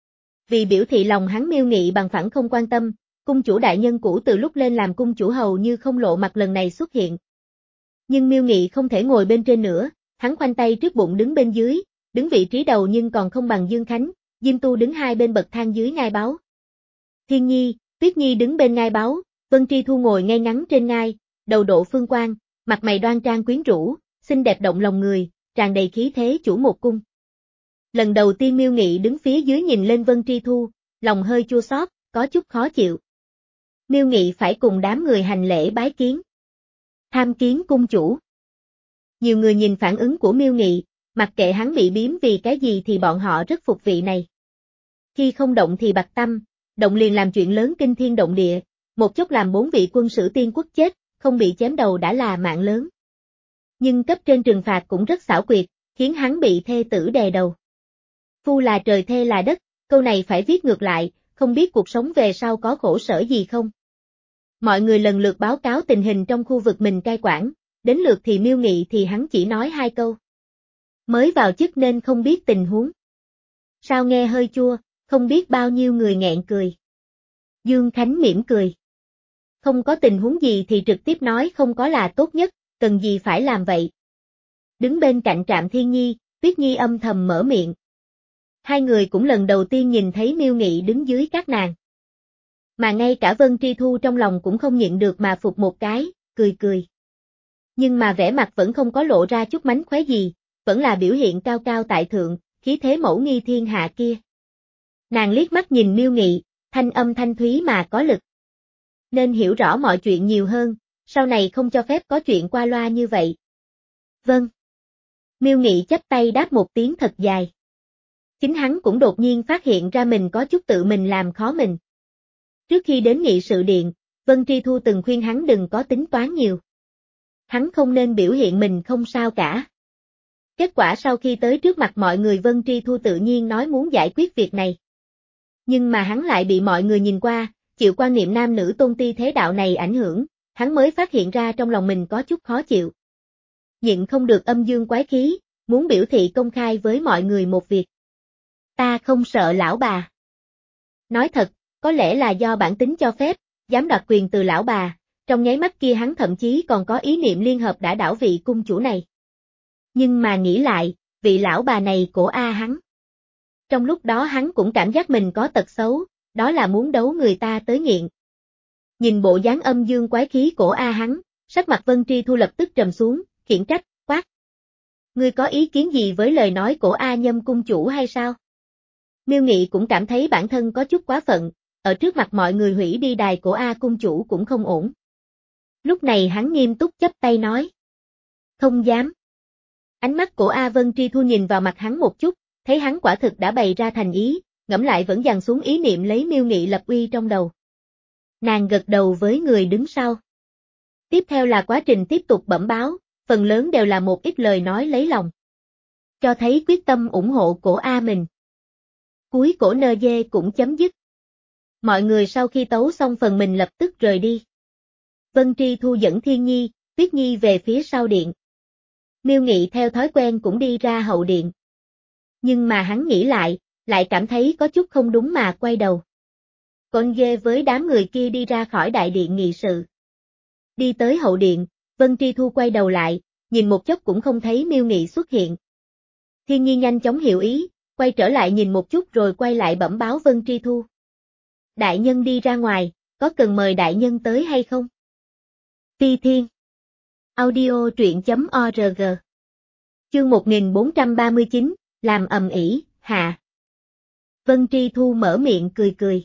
Vì biểu thị lòng hắn Miêu Nghị bằng phẳng không quan tâm, cung chủ đại nhân cũ từ lúc lên làm cung chủ hầu như không lộ mặt lần này xuất hiện. Nhưng Miêu Nghị không thể ngồi bên trên nữa, hắn khoanh tay trước bụng đứng bên dưới, đứng vị trí đầu nhưng còn không bằng Dương Khánh, Diêm Tu đứng hai bên bậc thang dưới ngai báu. Thiên Nhi, Tuyết Nhi đứng bên ngai báu, Vân Tri Thu ngồi ngay ngắn trên ngai, đầu độ phương quan, mặt mày đoan trang quyến rũ, xinh đẹp động lòng người, tràn đầy khí thế chủ một cung. Lần đầu tiên Miêu Nghị đứng phía dưới nhìn lên Vân Tri Thu, lòng hơi chua xót, có chút khó chịu. Miêu Nghị phải cùng đám người hành lễ bái kiến. Tham kiến cung chủ. Nhiều người nhìn phản ứng của Miêu Nghị, mặc kệ hắn bị biếm vì cái gì thì bọn họ rất phục vị này. Khi không động thì bạc tâm, động liền làm chuyện lớn kinh thiên động địa, một chốc làm bốn vị quân sử tiên quốc chết, không bị chém đầu đã là mạng lớn. Nhưng cấp trên trừng phạt cũng rất xảo quyệt, khiến hắn bị thê tử đè đầu. Phu là trời thê là đất, câu này phải viết ngược lại, không biết cuộc sống về sau có khổ sở gì không. Mọi người lần lượt báo cáo tình hình trong khu vực mình cai quản, đến lượt thì Miêu Nghị thì hắn chỉ nói hai câu. Mới vào chức nên không biết tình huống. Sao nghe hơi chua, không biết bao nhiêu người nghẹn cười. Dương Khánh mỉm cười. Không có tình huống gì thì trực tiếp nói không có là tốt nhất, cần gì phải làm vậy. Đứng bên cạnh Trạm Thiên Nhi, Tuyết Nhi âm thầm mở miệng. Hai người cũng lần đầu tiên nhìn thấy Miêu Nghị đứng dưới các nàng. Mà ngay cả Vân Tri Thu trong lòng cũng không nhịn được mà phục một cái, cười cười. Nhưng mà vẻ mặt vẫn không có lộ ra chút mánh khóe gì, vẫn là biểu hiện cao cao tại thượng, khí thế mẫu nghi thiên hạ kia. Nàng liếc mắt nhìn Miêu Nghị, thanh âm thanh thúy mà có lực. Nên hiểu rõ mọi chuyện nhiều hơn, sau này không cho phép có chuyện qua loa như vậy. Vâng. Miêu Nghị chắp tay đáp một tiếng thật dài. Chính hắn cũng đột nhiên phát hiện ra mình có chút tự mình làm khó mình. Trước khi đến nghị sự điện, Vân Tri Thu từng khuyên hắn đừng có tính toán nhiều. Hắn không nên biểu hiện mình không sao cả. Kết quả sau khi tới trước mặt mọi người Vân Tri Thu tự nhiên nói muốn giải quyết việc này. Nhưng mà hắn lại bị mọi người nhìn qua, chịu quan niệm nam nữ tôn ti thế đạo này ảnh hưởng, hắn mới phát hiện ra trong lòng mình có chút khó chịu. Nhịn không được âm dương quái khí, muốn biểu thị công khai với mọi người một việc. Ta không sợ lão bà. Nói thật, có lẽ là do bản tính cho phép, dám đoạt quyền từ lão bà, trong nháy mắt kia hắn thậm chí còn có ý niệm liên hợp đã đảo vị cung chủ này. Nhưng mà nghĩ lại, vị lão bà này của A hắn. Trong lúc đó hắn cũng cảm giác mình có tật xấu, đó là muốn đấu người ta tới nghiện. Nhìn bộ dáng âm dương quái khí của A hắn, sắc mặt Vân Tri Thu lập tức trầm xuống, khiển trách, quát. Ngươi có ý kiến gì với lời nói của A Nhâm cung chủ hay sao? Miêu Nghị cũng cảm thấy bản thân có chút quá phận, ở trước mặt mọi người hủy đi đài của A cung chủ cũng không ổn. Lúc này hắn nghiêm túc chắp tay nói. Không dám. Ánh mắt của A Vân Tri Thu nhìn vào mặt hắn một chút, thấy hắn quả thực đã bày ra thành ý, ngẫm lại vẫn dằn xuống ý niệm lấy Miêu Nghị lập uy trong đầu. Nàng gật đầu với người đứng sau. Tiếp theo là quá trình tiếp tục bẩm báo, phần lớn đều là một ít lời nói lấy lòng. Cho thấy quyết tâm ủng hộ của A mình. Cuối cổ nơ dê cũng chấm dứt. Mọi người sau khi tấu xong phần mình lập tức rời đi. Vân Tri Thu dẫn Thiên Nhi, Tuyết Nhi về phía sau điện. Miêu Nghị theo thói quen cũng đi ra hậu điện. Nhưng mà hắn nghĩ lại, lại cảm thấy có chút không đúng mà quay đầu. Con dê với đám người kia đi ra khỏi đại điện nghị sự. Đi tới hậu điện, Vân Tri Thu quay đầu lại, nhìn một chốc cũng không thấy Miêu Nghị xuất hiện. Thiên Nhi nhanh chóng hiểu ý, quay trở lại nhìn một chút rồi quay lại bẩm báo Vân Tri Thu. Đại nhân đi ra ngoài, có cần mời đại nhân tới hay không? Phi Thiên. Audio truyện chấm org. Chương một nghìn bốn trăm ba mươi chín, làm ầm ĩ, hạ. Vân Tri Thu mở miệng cười cười.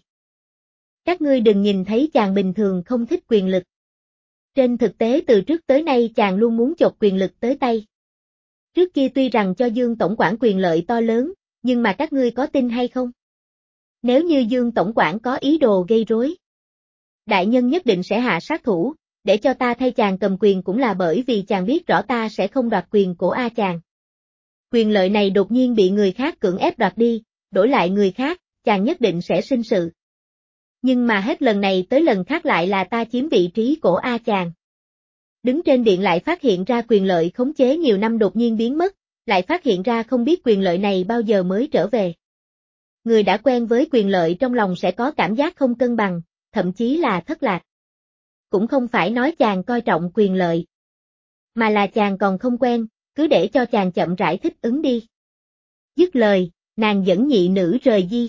Các ngươi đừng nhìn thấy chàng bình thường không thích quyền lực. Trên thực tế từ trước tới nay chàng luôn muốn chộp quyền lực tới tay. Trước kia tuy rằng cho Dương Tổng quản quyền lợi to lớn, nhưng mà các ngươi có tin hay không? Nếu như Dương Tổng quản có ý đồ gây rối, đại nhân nhất định sẽ hạ sát thủ, để cho ta thay chàng cầm quyền cũng là bởi vì chàng biết rõ ta sẽ không đoạt quyền của A chàng. Quyền lợi này đột nhiên bị người khác cưỡng ép đoạt đi, đổi lại người khác, chàng nhất định sẽ sinh sự. Nhưng mà hết lần này tới lần khác lại là ta chiếm vị trí của A chàng. Đứng trên điện lại phát hiện ra quyền lợi khống chế nhiều năm đột nhiên biến mất, lại phát hiện ra không biết quyền lợi này bao giờ mới trở về. người đã quen với quyền lợi trong lòng sẽ có cảm giác không cân bằng, thậm chí là thất lạc. Cũng không phải nói chàng coi trọng quyền lợi, mà là chàng còn không quen, cứ để cho chàng chậm rãi thích ứng đi. Dứt lời, nàng dẫn nhị nữ rời đi.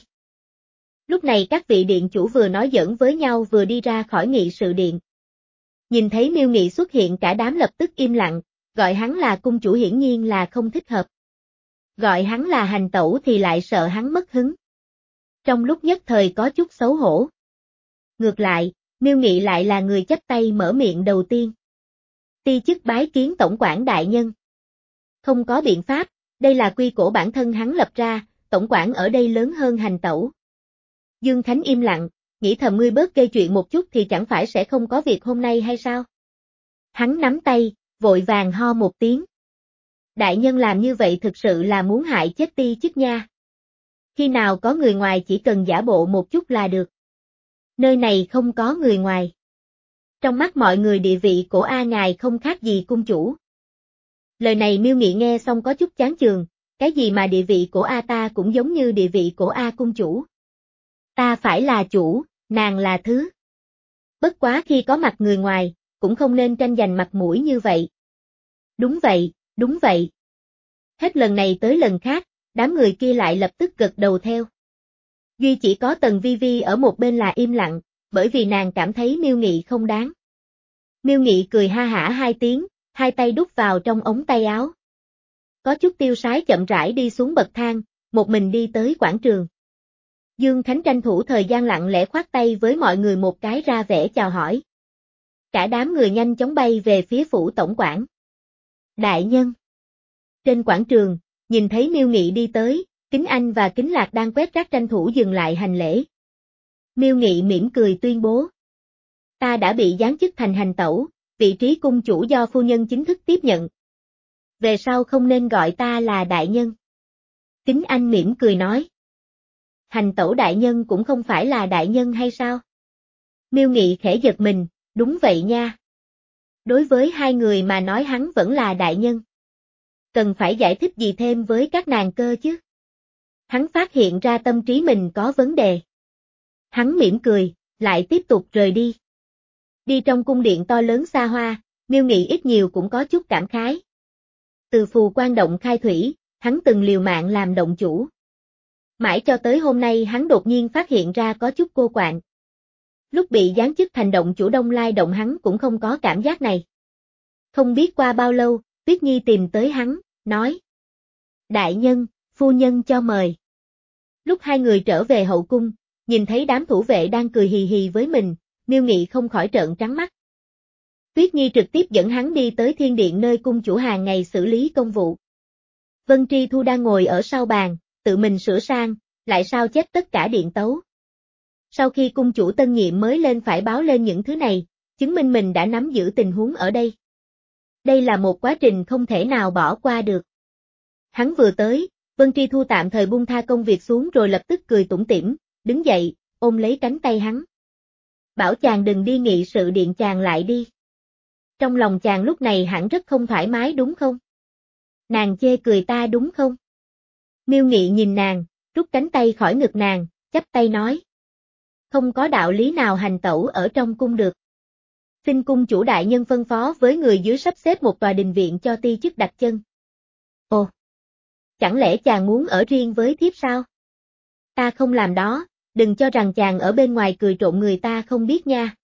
Lúc này các vị điện chủ vừa nói giỡn với nhau vừa đi ra khỏi nghị sự điện. Nhìn thấy Miêu Nghị xuất hiện cả đám lập tức im lặng, gọi hắn là cung chủ hiển nhiên là không thích hợp. Gọi hắn là hành tẩu thì lại sợ hắn mất hứng. Trong lúc nhất thời có chút xấu hổ. Ngược lại, Miêu Nghị lại là người chắp tay mở miệng đầu tiên. Ti chức bái kiến tổng quản đại nhân. Không có biện pháp, đây là quy củ bản thân hắn lập ra, tổng quản ở đây lớn hơn hành tẩu. Dương Khánh im lặng, nghĩ thầm ngươi bớt gây chuyện một chút thì chẳng phải sẽ không có việc hôm nay hay sao? Hắn nắm tay, vội vàng ho một tiếng. Đại nhân làm như vậy thực sự là muốn hại chết ti chức nha. Khi nào có người ngoài chỉ cần giả bộ một chút là được. Nơi này không có người ngoài. Trong mắt mọi người địa vị của A ngài không khác gì cung chủ. Lời này Miêu Nghị nghe xong có chút chán chường, cái gì mà địa vị của A ta cũng giống như địa vị của A cung chủ. Ta phải là chủ, nàng là thứ. Bất quá khi có mặt người ngoài, cũng không nên tranh giành mặt mũi như vậy. Đúng vậy, đúng vậy. Hết lần này tới lần khác, đám người kia lại lập tức gật đầu theo. Duy chỉ có Tần Vi Vi ở một bên là im lặng, bởi vì nàng cảm thấy Miêu Nghị không đáng. Miêu Nghị cười ha hả hai tiếng, hai tay đút vào trong ống tay áo. Có chút tiêu sái chậm rãi đi xuống bậc thang, một mình đi tới quảng trường. Dương Khánh tranh thủ thời gian lặng lẽ khoát tay với mọi người một cái ra vẻ chào hỏi. Cả đám người nhanh chóng bay về phía phủ tổng quản. Đại nhân. Trên quảng trường, nhìn thấy Miêu Nghị đi tới, Kính Anh và Kính Lạc đang quét rác tranh thủ dừng lại hành lễ. Miêu Nghị mỉm cười tuyên bố. Ta đã bị giáng chức thành hành tẩu, vị trí cung chủ do phu nhân chính thức tiếp nhận. Về sau không nên gọi ta là đại nhân. Kính Anh mỉm cười nói. Hành tẩu đại nhân cũng không phải là đại nhân hay sao? Miêu Nghị khẽ giật mình, đúng vậy nha. Đối với hai người mà nói hắn vẫn là đại nhân. Cần phải giải thích gì thêm với các nàng cơ chứ? Hắn phát hiện ra tâm trí mình có vấn đề. Hắn mỉm cười, lại tiếp tục rời đi. Đi trong cung điện to lớn xa hoa, Miêu Nghị ít nhiều cũng có chút cảm khái. Từ phù quan động khai thủy, hắn từng liều mạng làm động chủ. Mãi cho tới hôm nay hắn đột nhiên phát hiện ra có chút cô quạnh. Lúc bị giáng chức thành động chủ Đông Lai động hắn cũng không có cảm giác này. Không biết qua bao lâu, Tuyết Nhi tìm tới hắn, nói. Đại nhân, phu nhân cho mời. Lúc hai người trở về hậu cung, nhìn thấy đám thủ vệ đang cười hì hì với mình, Miêu Nghị không khỏi trợn trắng mắt. Tuyết Nhi trực tiếp dẫn hắn đi tới thiên điện nơi cung chủ hàng ngày xử lý công vụ. Vân Tri Thu đang ngồi ở sau bàn, tự mình sửa sang, lại sao chép tất cả điện tấu. Sau khi cung chủ tân nhiệm mới lên phải báo lên những thứ này, chứng minh mình đã nắm giữ tình huống ở đây. Đây là một quá trình không thể nào bỏ qua được. Hắn vừa tới, Vân Tri Thu tạm thời buông tha công việc xuống rồi lập tức cười tủm tỉm, đứng dậy, ôm lấy cánh tay hắn. Bảo chàng đừng đi nghị sự điện chàng lại đi. Trong lòng chàng lúc này hẳn rất không thoải mái đúng không? Nàng chê cười ta đúng không? Miêu Nghị nhìn nàng, rút cánh tay khỏi ngực nàng, chắp tay nói. Không có đạo lý nào hành tẩu ở trong cung được. Xin cung chủ đại nhân phân phó với người dưới sắp xếp một tòa đình viện cho ti chức đặt chân. Ồ! Chẳng lẽ chàng muốn ở riêng với thiếp sao? Ta không làm đó, đừng cho rằng chàng ở bên ngoài cười trộm người ta không biết nha.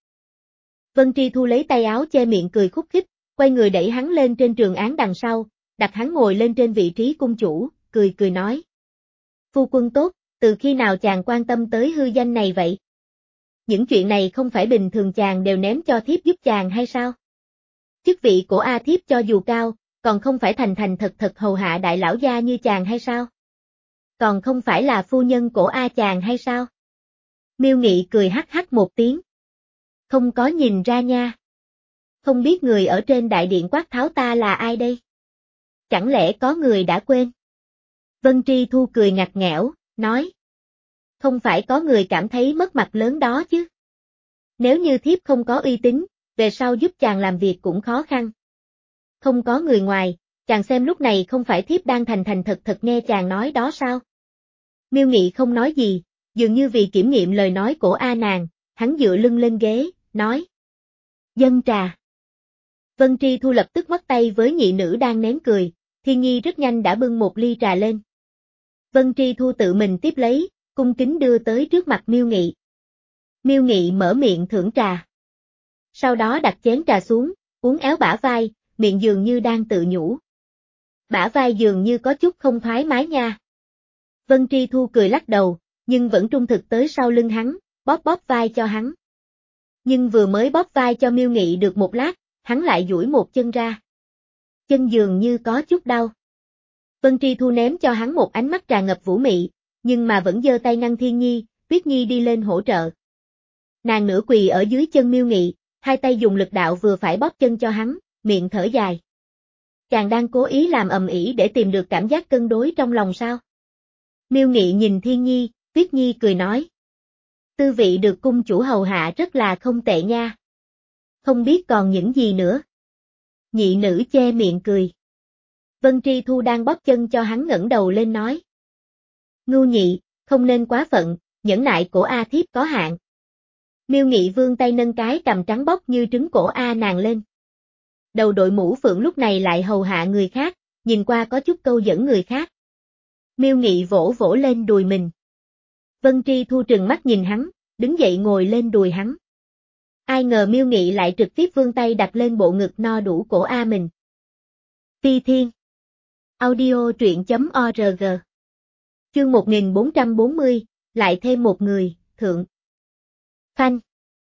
Vân Tri Thu lấy tay áo che miệng cười khúc khích, quay người đẩy hắn lên trên trường án đằng sau, đặt hắn ngồi lên trên vị trí cung chủ, cười cười nói. Phu quân tốt, từ khi nào chàng quan tâm tới hư danh này vậy? Những chuyện này không phải bình thường chàng đều ném cho thiếp giúp chàng hay sao? Chức vị của A thiếp cho dù cao, còn không phải thành thành thật thật hầu hạ đại lão gia như chàng hay sao? Còn không phải là phu nhân của A chàng hay sao? Miêu Nghị cười hắc hắc một tiếng. Không có nhìn ra nha. Không biết người ở trên đại điện quát tháo ta là ai đây? Chẳng lẽ có người đã quên? Vân Tri Thu cười ngặt nghẽo, nói. Không phải có người cảm thấy mất mặt lớn đó chứ. Nếu như thiếp không có uy tín, về sau giúp chàng làm việc cũng khó khăn. Không có người ngoài, chàng xem lúc này không phải thiếp đang thành thành thật thật nghe chàng nói đó sao? Miêu Nghị không nói gì, dường như vì kiểm nghiệm lời nói của A nàng, hắn dựa lưng lên ghế, nói. Dâng trà. Vân Tri Thu lập tức bắt tay với nhị nữ đang nén cười, Thiên Nhi rất nhanh đã bưng một ly trà lên. Vân Tri Thu tự mình tiếp lấy, cung kính đưa tới trước mặt Miêu Nghị. Miêu Nghị mở miệng thưởng trà. Sau đó đặt chén trà xuống, uốn éo bả vai, miệng dường như đang tự nhủ. Bả vai dường như có chút không thoải mái nha. Vân Tri Thu cười lắc đầu, nhưng vẫn trung thực tới sau lưng hắn, bóp bóp vai cho hắn. Nhưng vừa mới bóp vai cho Miêu Nghị được một lát, hắn lại duỗi một chân ra. Chân dường như có chút đau. Vân Tri Thu ném cho hắn một ánh mắt tràn ngập vũ mị, nhưng mà vẫn giơ tay ngăn Thiên Nhi, Tuyết Nhi đi lên hỗ trợ. Nàng nửa quỳ ở dưới chân Miêu Nghị, hai tay dùng lực đạo vừa phải bóp chân cho hắn, miệng thở dài. Chàng đang cố ý làm ầm ĩ để tìm được cảm giác cân đối trong lòng sao? Miêu Nghị nhìn Thiên Nhi, Tuyết Nhi cười nói. Tư vị được cung chủ hầu hạ rất là không tệ nha. Không biết còn những gì nữa. Nhị nữ che miệng cười. Vân Tri Thu đang bóp chân cho hắn ngẩng đầu lên nói. Ngưu Nhị, không nên quá phận, nhẫn nại của A thiếp có hạn. Miêu Nghị vươn tay nâng cái cầm trắng bóc như trứng cổ A nàng lên. Đầu đội mũ phượng lúc này lại hầu hạ người khác, nhìn qua có chút câu dẫn người khác. Miêu Nghị vỗ vỗ lên đùi mình. Vân Tri Thu trừng mắt nhìn hắn, đứng dậy ngồi lên đùi hắn. Ai ngờ Miêu Nghị lại trực tiếp vươn tay đặt lên bộ ngực no đủ cổ A mình. Phi Thiên. Audio truyện chấm org. Chương một nghìn bốn trăm bốn mươi, lại thêm một người, thượng. Phanh.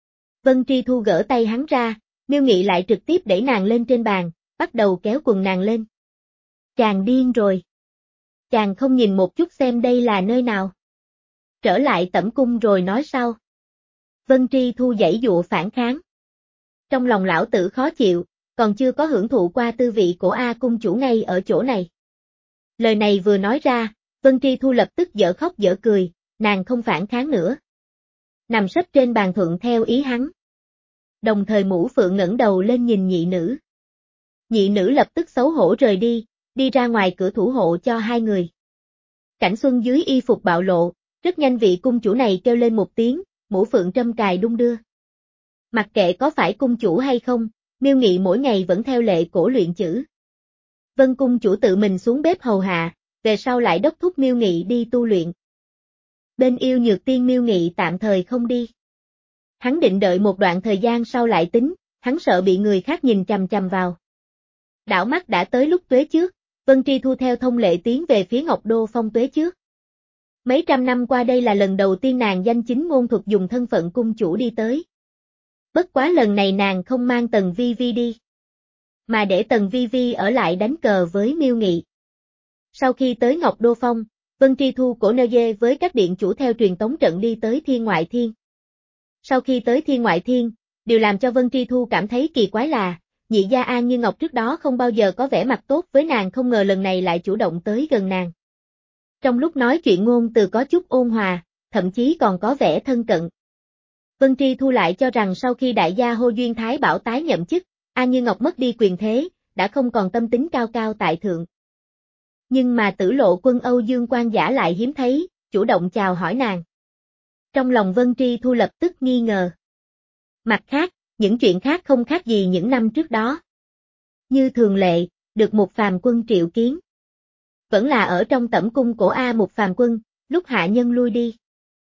Vân Tri Thu gỡ tay hắn ra, Miêu Nghị lại trực tiếp đẩy nàng lên trên bàn, bắt đầu kéo quần nàng lên. Chàng điên rồi. Chàng không nhìn một chút xem đây là nơi nào. Trở lại tẩm cung rồi nói sau. Vân Tri Thu giãy dụa phản kháng. Trong lòng lão tử khó chịu, còn chưa có hưởng thụ qua tư vị của A cung chủ ngay ở chỗ này. Lời này vừa nói ra, Vân Tri Thu lập tức dở khóc dở cười, nàng không phản kháng nữa. Nằm sấp trên bàn thuận theo ý hắn. Đồng thời Mũ Phượng ngẩng đầu lên nhìn nhị nữ. Nhị nữ lập tức xấu hổ rời đi, đi ra ngoài cửa thủ hộ cho hai người. Cảnh Xuân dưới y phục bạo lộ, rất nhanh vị cung chủ này kêu lên một tiếng, Mũ Phượng trâm cài đung đưa. Mặc kệ có phải cung chủ hay không, Miêu Nghị mỗi ngày vẫn theo lệ cổ luyện chữ. Vân cung chủ tự mình xuống bếp hầu hạ, về sau lại đốc thúc Miêu Nghị đi tu luyện. Bên yêu nhược tiên Miêu Nghị tạm thời không đi. Hắn định đợi một đoạn thời gian sau lại tính, hắn sợ bị người khác nhìn chằm chằm vào. Đảo mắt đã tới lúc tuế trước, Vân Tri Thu theo thông lệ tiến về phía Ngọc Đô Phong tuế trước. Mấy trăm năm qua đây là lần đầu tiên nàng danh chính ngôn thuận dùng thân phận cung chủ đi tới. Bất quá lần này nàng không mang Tần Vi Vi đi, mà để Tần Vi Vi ở lại đánh cờ với Miêu Nghị. Sau khi tới Ngọc Đô Phong, Vân Tri Thu cổ nơ dê với các điện chủ theo truyền tống trận đi tới Thiên Ngoại Thiên. Sau khi tới Thiên Ngoại Thiên, điều làm cho Vân Tri Thu cảm thấy kỳ quái là, nhị gia An Như Ngọc trước đó không bao giờ có vẻ mặt tốt với nàng, không ngờ lần này lại chủ động tới gần nàng. Trong lúc nói chuyện ngôn từ có chút ôn hòa, thậm chí còn có vẻ thân cận. Vân Tri Thu lại cho rằng sau khi đại gia Hồ Duyên Thái Bảo tái nhậm chức, An Như Ngọc mất đi quyền thế, đã không còn tâm tính cao cao tại thượng. Nhưng mà Tử Lộ Quân Âu Dương Quan Giả lại hiếm thấy, chủ động chào hỏi nàng. Trong lòng Vân Tri Thu lập tức nghi ngờ. Mặt khác, những chuyện khác không khác gì những năm trước đó. Như thường lệ, được một phàm quân triệu kiến. Vẫn là ở trong tẩm cung của A một phàm quân, lúc hạ nhân lui đi.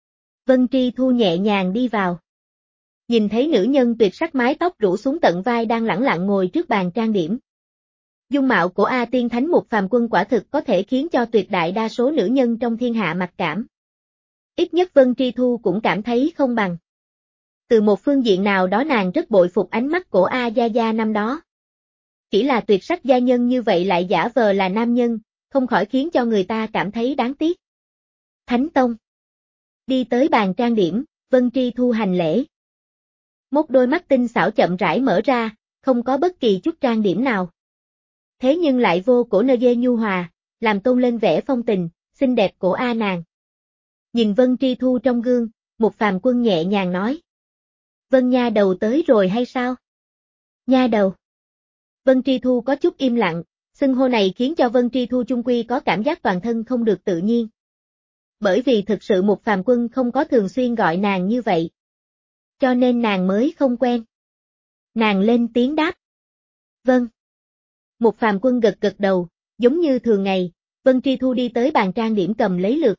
Vân Tri Thu nhẹ nhàng đi vào. Nhìn thấy nữ nhân tuyệt sắc mái tóc rủ xuống tận vai đang lẳng lặng ngồi trước bàn trang điểm. Dung mạo của A Tiên Thánh một phàm quân quả thực có thể khiến cho tuyệt đại đa số nữ nhân trong thiên hạ mặc cảm. Ít nhất Vân Tri Thu cũng cảm thấy không bằng. Từ một phương diện nào đó nàng rất bội phục ánh mắt của A Gia Gia năm đó. Chỉ là tuyệt sắc gia nhân như vậy lại giả vờ là nam nhân, không khỏi khiến cho người ta cảm thấy đáng tiếc. Thánh Tông. Đi tới bàn trang điểm, Vân Tri Thu hành lễ. Một đôi mắt tinh xảo chậm rãi mở ra, không có bất kỳ chút trang điểm nào. Thế nhưng lại vô cổ nơ dê nhu hòa, làm tôn lên vẻ phong tình, xinh đẹp của A nàng. Nhìn Vân Tri Thu trong gương, một phàm quân nhẹ nhàng nói. Vân nha đầu tới rồi hay sao? Nha đầu. Vân Tri Thu có chút im lặng, xưng hô này khiến cho Vân Tri Thu chung quy có cảm giác toàn thân không được tự nhiên. bởi vì thực sự một phàm quân không có thường xuyên gọi nàng như vậy. Cho nên nàng mới không quen. Nàng lên tiếng đáp. Vâng. Một phàm quân gật gật đầu, giống như thường ngày, Vân Tri Thu đi tới bàn trang điểm cầm lấy lược.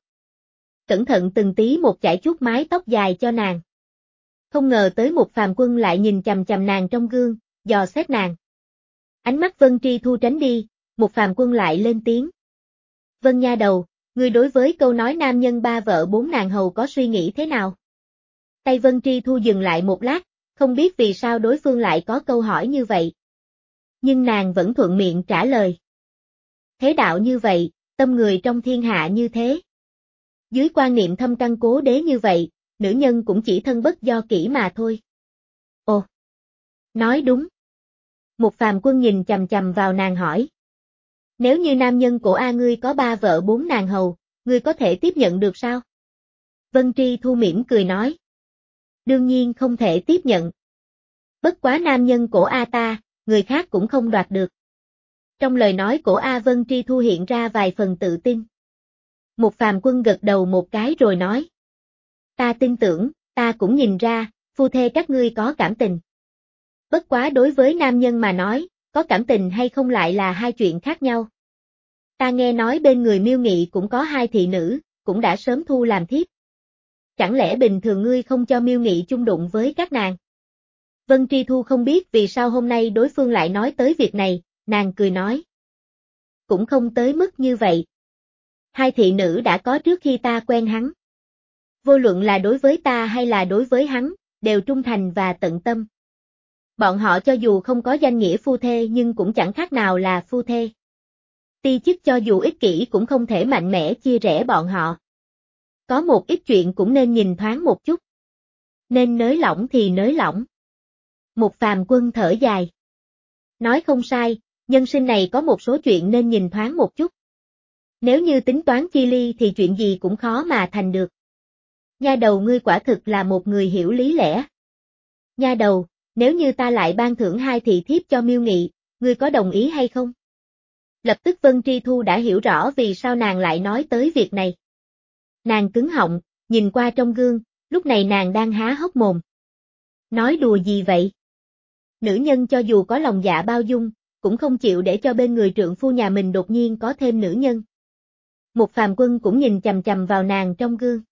Cẩn thận từng tí một chải chuốt mái tóc dài cho nàng. Không ngờ tới một phàm quân lại nhìn chằm chằm nàng trong gương, dò xét nàng. Ánh mắt Vân Tri Thu tránh đi, một phàm quân lại lên tiếng. Vân nha đầu, ngươi đối với câu nói nam nhân ba vợ bốn nàng hầu có suy nghĩ thế nào? Tay Vân Tri Thu dừng lại một lát, không biết vì sao đối phương lại có câu hỏi như vậy. Nhưng nàng vẫn thuận miệng trả lời. Thế đạo như vậy, tâm người trong thiên hạ như thế. Dưới quan niệm thâm căn cố đế như vậy, nữ nhân cũng chỉ thân bất do kỹ mà thôi. Ồ! Nói đúng. Một phàm quân nhìn chằm chằm vào nàng hỏi. Nếu như nam nhân của A ngươi có ba vợ bốn nàng hầu, ngươi có thể tiếp nhận được sao? Vân Tri Thu mỉm cười nói. Đương nhiên không thể tiếp nhận. Bất quá nam nhân của A ta, người khác cũng không đoạt được. Trong lời nói của A Vân Tri Thu hiện ra vài phần tự tin. Một phàm quân gật đầu một cái rồi nói. Ta tin tưởng, ta cũng nhìn ra, phu thê các ngươi có cảm tình. Bất quá đối với nam nhân mà nói, có cảm tình hay không lại là hai chuyện khác nhau. Ta nghe nói bên người Miêu Nghị cũng có hai thị nữ, cũng đã sớm thu làm thiếp. Chẳng lẽ bình thường ngươi không cho Miêu Nghị chung đụng với các nàng? Vân Tri Thu không biết vì sao hôm nay đối phương lại nói tới việc này, nàng cười nói. Cũng không tới mức như vậy. Hai thị nữ đã có trước khi ta quen hắn. Vô luận là đối với ta hay là đối với hắn, đều trung thành và tận tâm. Bọn họ cho dù không có danh nghĩa phu thê nhưng cũng chẳng khác nào là phu thê. Ti chức cho dù ích kỷ cũng không thể mạnh mẽ chia rẽ bọn họ. Có một ít chuyện cũng nên nhìn thoáng một chút. Nên nới lỏng thì nới lỏng. Một phàm quân thở dài. Nói không sai, nhân sinh này có một số chuyện nên nhìn thoáng một chút. Nếu như tính toán chi ly thì chuyện gì cũng khó mà thành được. Nha đầu ngươi quả thực là một người hiểu lý lẽ. Nha đầu, nếu như ta lại ban thưởng hai thị thiếp cho Miêu Nghị, ngươi có đồng ý hay không? Lập tức Vân Tri Thu đã hiểu rõ vì sao nàng lại nói tới việc này. Nàng cứng họng, nhìn qua trong gương, lúc này nàng đang há hốc mồm. Nói đùa gì vậy? Nữ nhân cho dù có lòng dạ bao dung, cũng không chịu để cho bên người trượng phu nhà mình đột nhiên có thêm nữ nhân. Một phàm quân cũng nhìn chằm chằm vào nàng trong gương.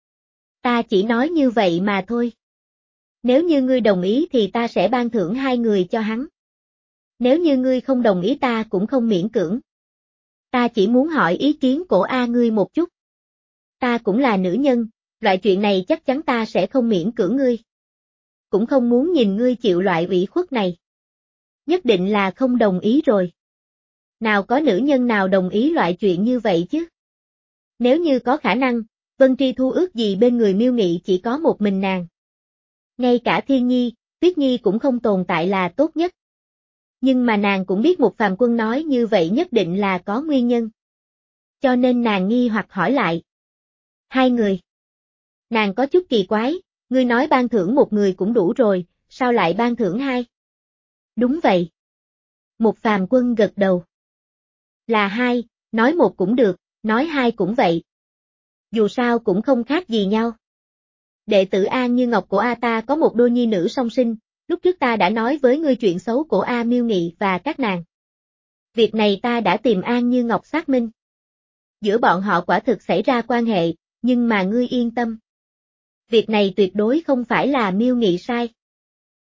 Ta chỉ nói như vậy mà thôi. Nếu như ngươi đồng ý thì ta sẽ ban thưởng hai người cho hắn. Nếu như ngươi không đồng ý ta cũng không miễn cưỡng. Ta chỉ muốn hỏi ý kiến của A ngươi một chút. Ta cũng là nữ nhân, loại chuyện này chắc chắn ta sẽ không miễn cưỡng ngươi. Cũng không muốn nhìn ngươi chịu loại ủy khuất này. Nhất định là không đồng ý rồi. Nào có nữ nhân nào đồng ý loại chuyện như vậy chứ? Nếu như có khả năng, Vân Tri Thu ước gì bên người Miêu Nghị chỉ có một mình nàng. Ngay cả Thiên Nhi, Tuyết Nhi cũng không tồn tại là tốt nhất. Nhưng mà nàng cũng biết một phàm quân nói như vậy nhất định là có nguyên nhân. Cho nên nàng nghi hoặc hỏi lại. Hai người. Nàng có chút kỳ quái, ngươi nói ban thưởng một người cũng đủ rồi, sao lại ban thưởng hai? Đúng vậy. Một phàm quân gật đầu. Là hai, nói một cũng được, nói hai cũng vậy. Dù sao cũng không khác gì nhau. Đệ tử An Như Ngọc của A ta có một đôi nhi nữ song sinh, lúc trước ta đã nói với ngươi chuyện xấu của A Miêu Nghị và các nàng. Việc này ta đã tìm An Như Ngọc xác minh. Giữa bọn họ quả thực xảy ra quan hệ, nhưng mà ngươi yên tâm. Việc này tuyệt đối không phải là Miêu Nghị sai.